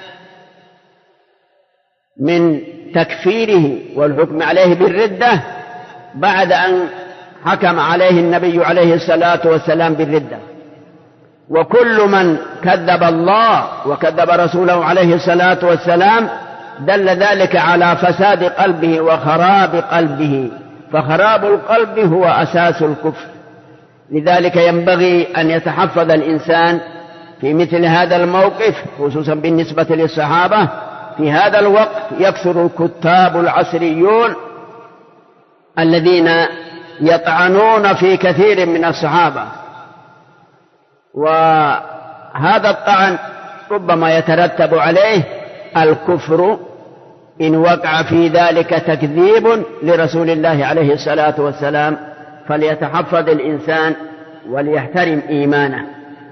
من تكفيره والحكم عليه بالردة بعد أن حكم عليه النبي عليه الصلاة والسلام بالردة، وكل من كذب الله وكذب رسوله عليه الصلاة والسلام دل ذلك على فساد قلبه وخراب قلبه، فخراب القلب هو أساس الكفر. لذلك ينبغي أن يتحفظ الإنسان في مثل هذا الموقف، خصوصا بالنسبة للصحابة. في هذا الوقت يكثر الكتاب العصريون الذين يطعنون في كثير من الصحابة، وهذا الطعن ربما يترتب عليه الكفر إن وقع في ذلك تكذيب لرسول الله عليه الصلاة والسلام. فليتحفظ الإنسان وليحترم إيمانه.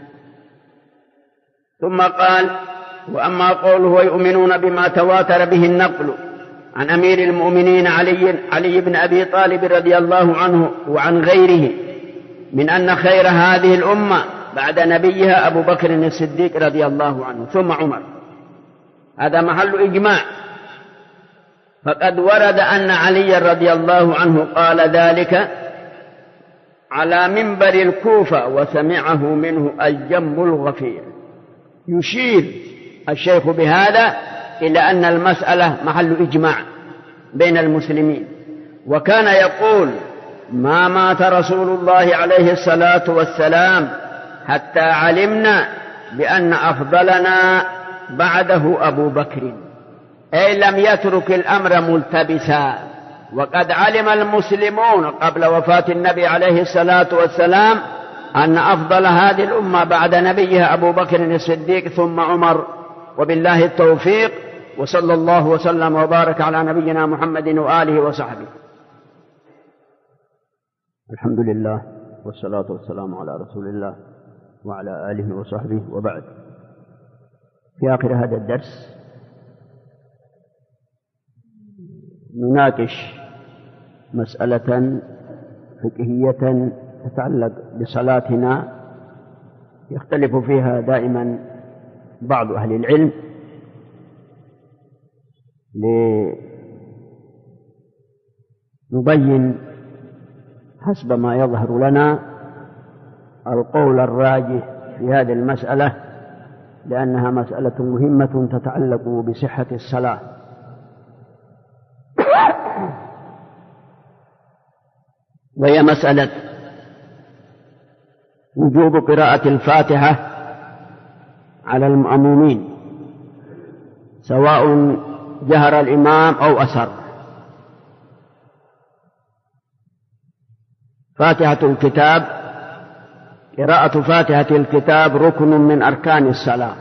ثم قال: وأما قوله ويؤمنون بما تواتر به النقل عن أمير المؤمنين علي بن أبي طالب رضي الله عنه وعن غيره من أن خير هذه الأمة بعد نبيها أبو بكر الصديق رضي الله عنه ثم عمر، هذا محل إجماع. فقد ورد أن علي رضي الله عنه قال ذلك على منبر الكوفة وسمعه منه الجم الغفير. يشير الشيخ بهذا إلى أن المسألة محل إجماع بين المسلمين. وكان يقول: ما مات رسول الله عليه الصلاة والسلام حتى علمنا بأن أفضلنا بعده أبو بكر، أي لم يترك الأمر ملتبسا. وقد علم المسلمون قبل وفاة النبي عليه الصلاة والسلام أن أفضل هذه الأمة بعد نبيها أبو بكر الصديق ثم عمر. وبالله التوفيق، وصلى الله وسلم وبارك على نبينا محمد وآله وصحبه. الحمد لله والصلاة والسلام على رسول الله وعلى آله وصحبه، وبعد. في آخر هذا الدرس نناقش مسألة فقهية تتعلق بصلاتنا، يختلف فيها دائما بعض أهل العلم لنبين حسب ما يظهر لنا القول الراجح في هذه المسألة، لأنها مسألة مهمة تتعلق بصحة الصلاة. وهي مسألة وجوب قراءة الفاتحة على المأمومين سواء جهر الإمام أو أسر. فاتحة الكتاب، قراءة فاتحة الكتاب ركن من أركان الصلاة،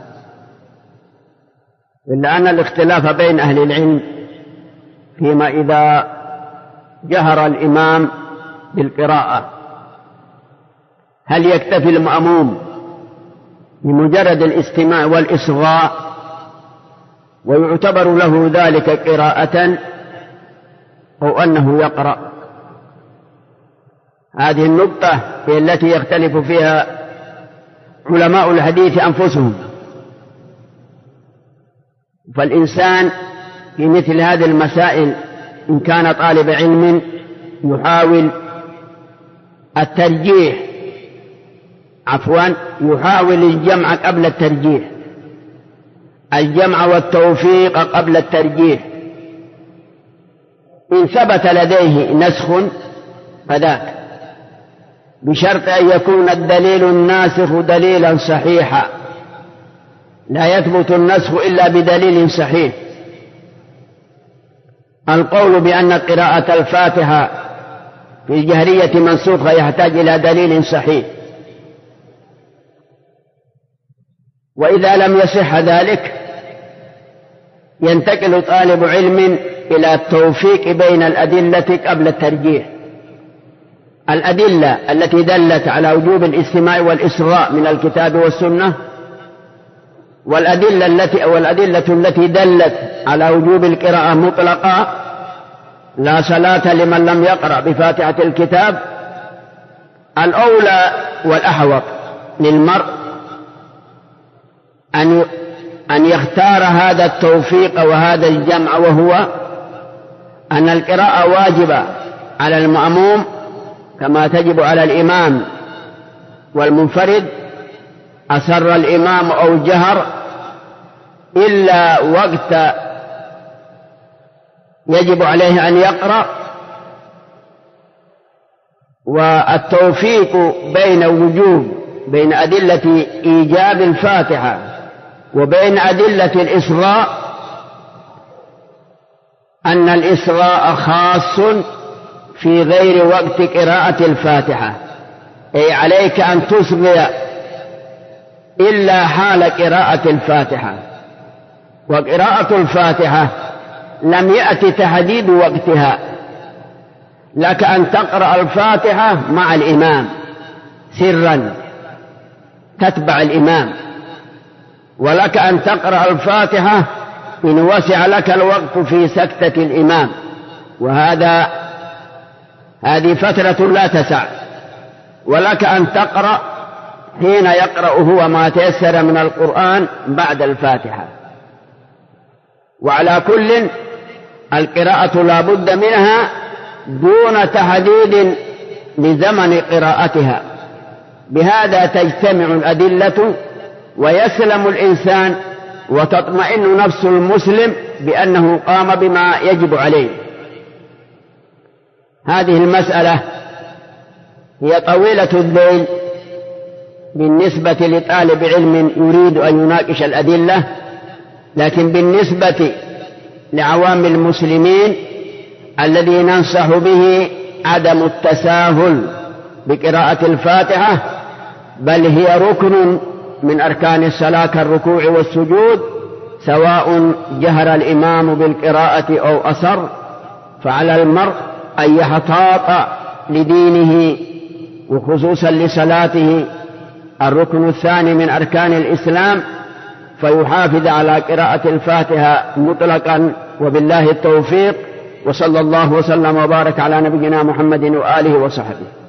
إلا أن الاختلاف بين أهل العلم فيما إذا جهر الإمام بالقراءة هل يكتفي المأموم بمجرد الاستماع والإصغاء ويعتبر له ذلك قراءة، أو أنه يقرأ؟ هذه النقطة هي التي يختلف فيها علماء الحديث أنفسهم. فالإنسان في مثل هذه المسائل إن كان طالب علم يحاول يحاول الجمع قبل الترجيح، الجمع والتوفيق قبل الترجيح. إن ثبت لديه نسخ فذاك، بشرط أن يكون الدليل الناسخ دليلا صحيحا، لا يثبت النسخ إلا بدليل صحيح. القول بأن قراءة الفاتحة في الجهرية منسوخة يحتاج إلى دليل صحيح، وإذا لم يصح ذلك ينتقل طالب علم إلى التوفيق بين الأدلة قبل الترجيح. الأدلة التي دلت على وجوب الاستماع والإصغاء من الكتاب والسنة، والأدلة التي دلت على وجوب القراءة مطلقة، لا صلاة لمن لم يقرأ بفاتحة الكتاب. الأولى والأحوط للمرء أن يختار هذا التوفيق وهذا الجمع، وهو أن القراءة واجبة على المأموم كما تجب على الإمام والمنفرد، أسر الإمام أو جهر إلا وقت يجب عليه أن يقرأ. والتوفيق بين أدلة إيجاب الفاتحة وبين أدلة الإسراء أن الإسراء خاص في غير وقت قراءة الفاتحة، أي عليك أن تصغي إلا حال قراءة الفاتحة. وقراءة الفاتحة لم يأتي تحديد وقتها، لك أن تقرأ الفاتحة مع الإمام سرا تتبع الإمام، ولك أن تقرأ الفاتحة إن وسع لك الوقت في سكتة الإمام، هذه فترة لا تسع. ولك أن تقرأ حين يقرأ هو ما تيسر من القرآن بعد الفاتحة. وعلى كل القراءة لا بد منها دون تحديد لزمن قراءتها، بهذا تجتمع الأدلة ويسلم الإنسان وتطمئن نفس المسلم بأنه قام بما يجب عليه. هذه المسألة هي طويلة الذيل بالنسبة لطالب علم يريد أن يناقش الأدلة، لكن بالنسبة لعوام المسلمين الذي ننصح به عدم التساهل بقراءة الفاتحة، بل هي ركن من أركان الصلاة كالركوع والسجود، سواء جهر الإمام بالقراءة أو أسر، فعلى المرء أن يحتاط لدينه وخصوصا لصلاته الركن الثاني من أركان الإسلام، فيحافظ على قراءة الفاتحة مطلقا. وبالله التوفيق، وصلى الله وسلم وبارك على نبينا محمد وآله وصحبه.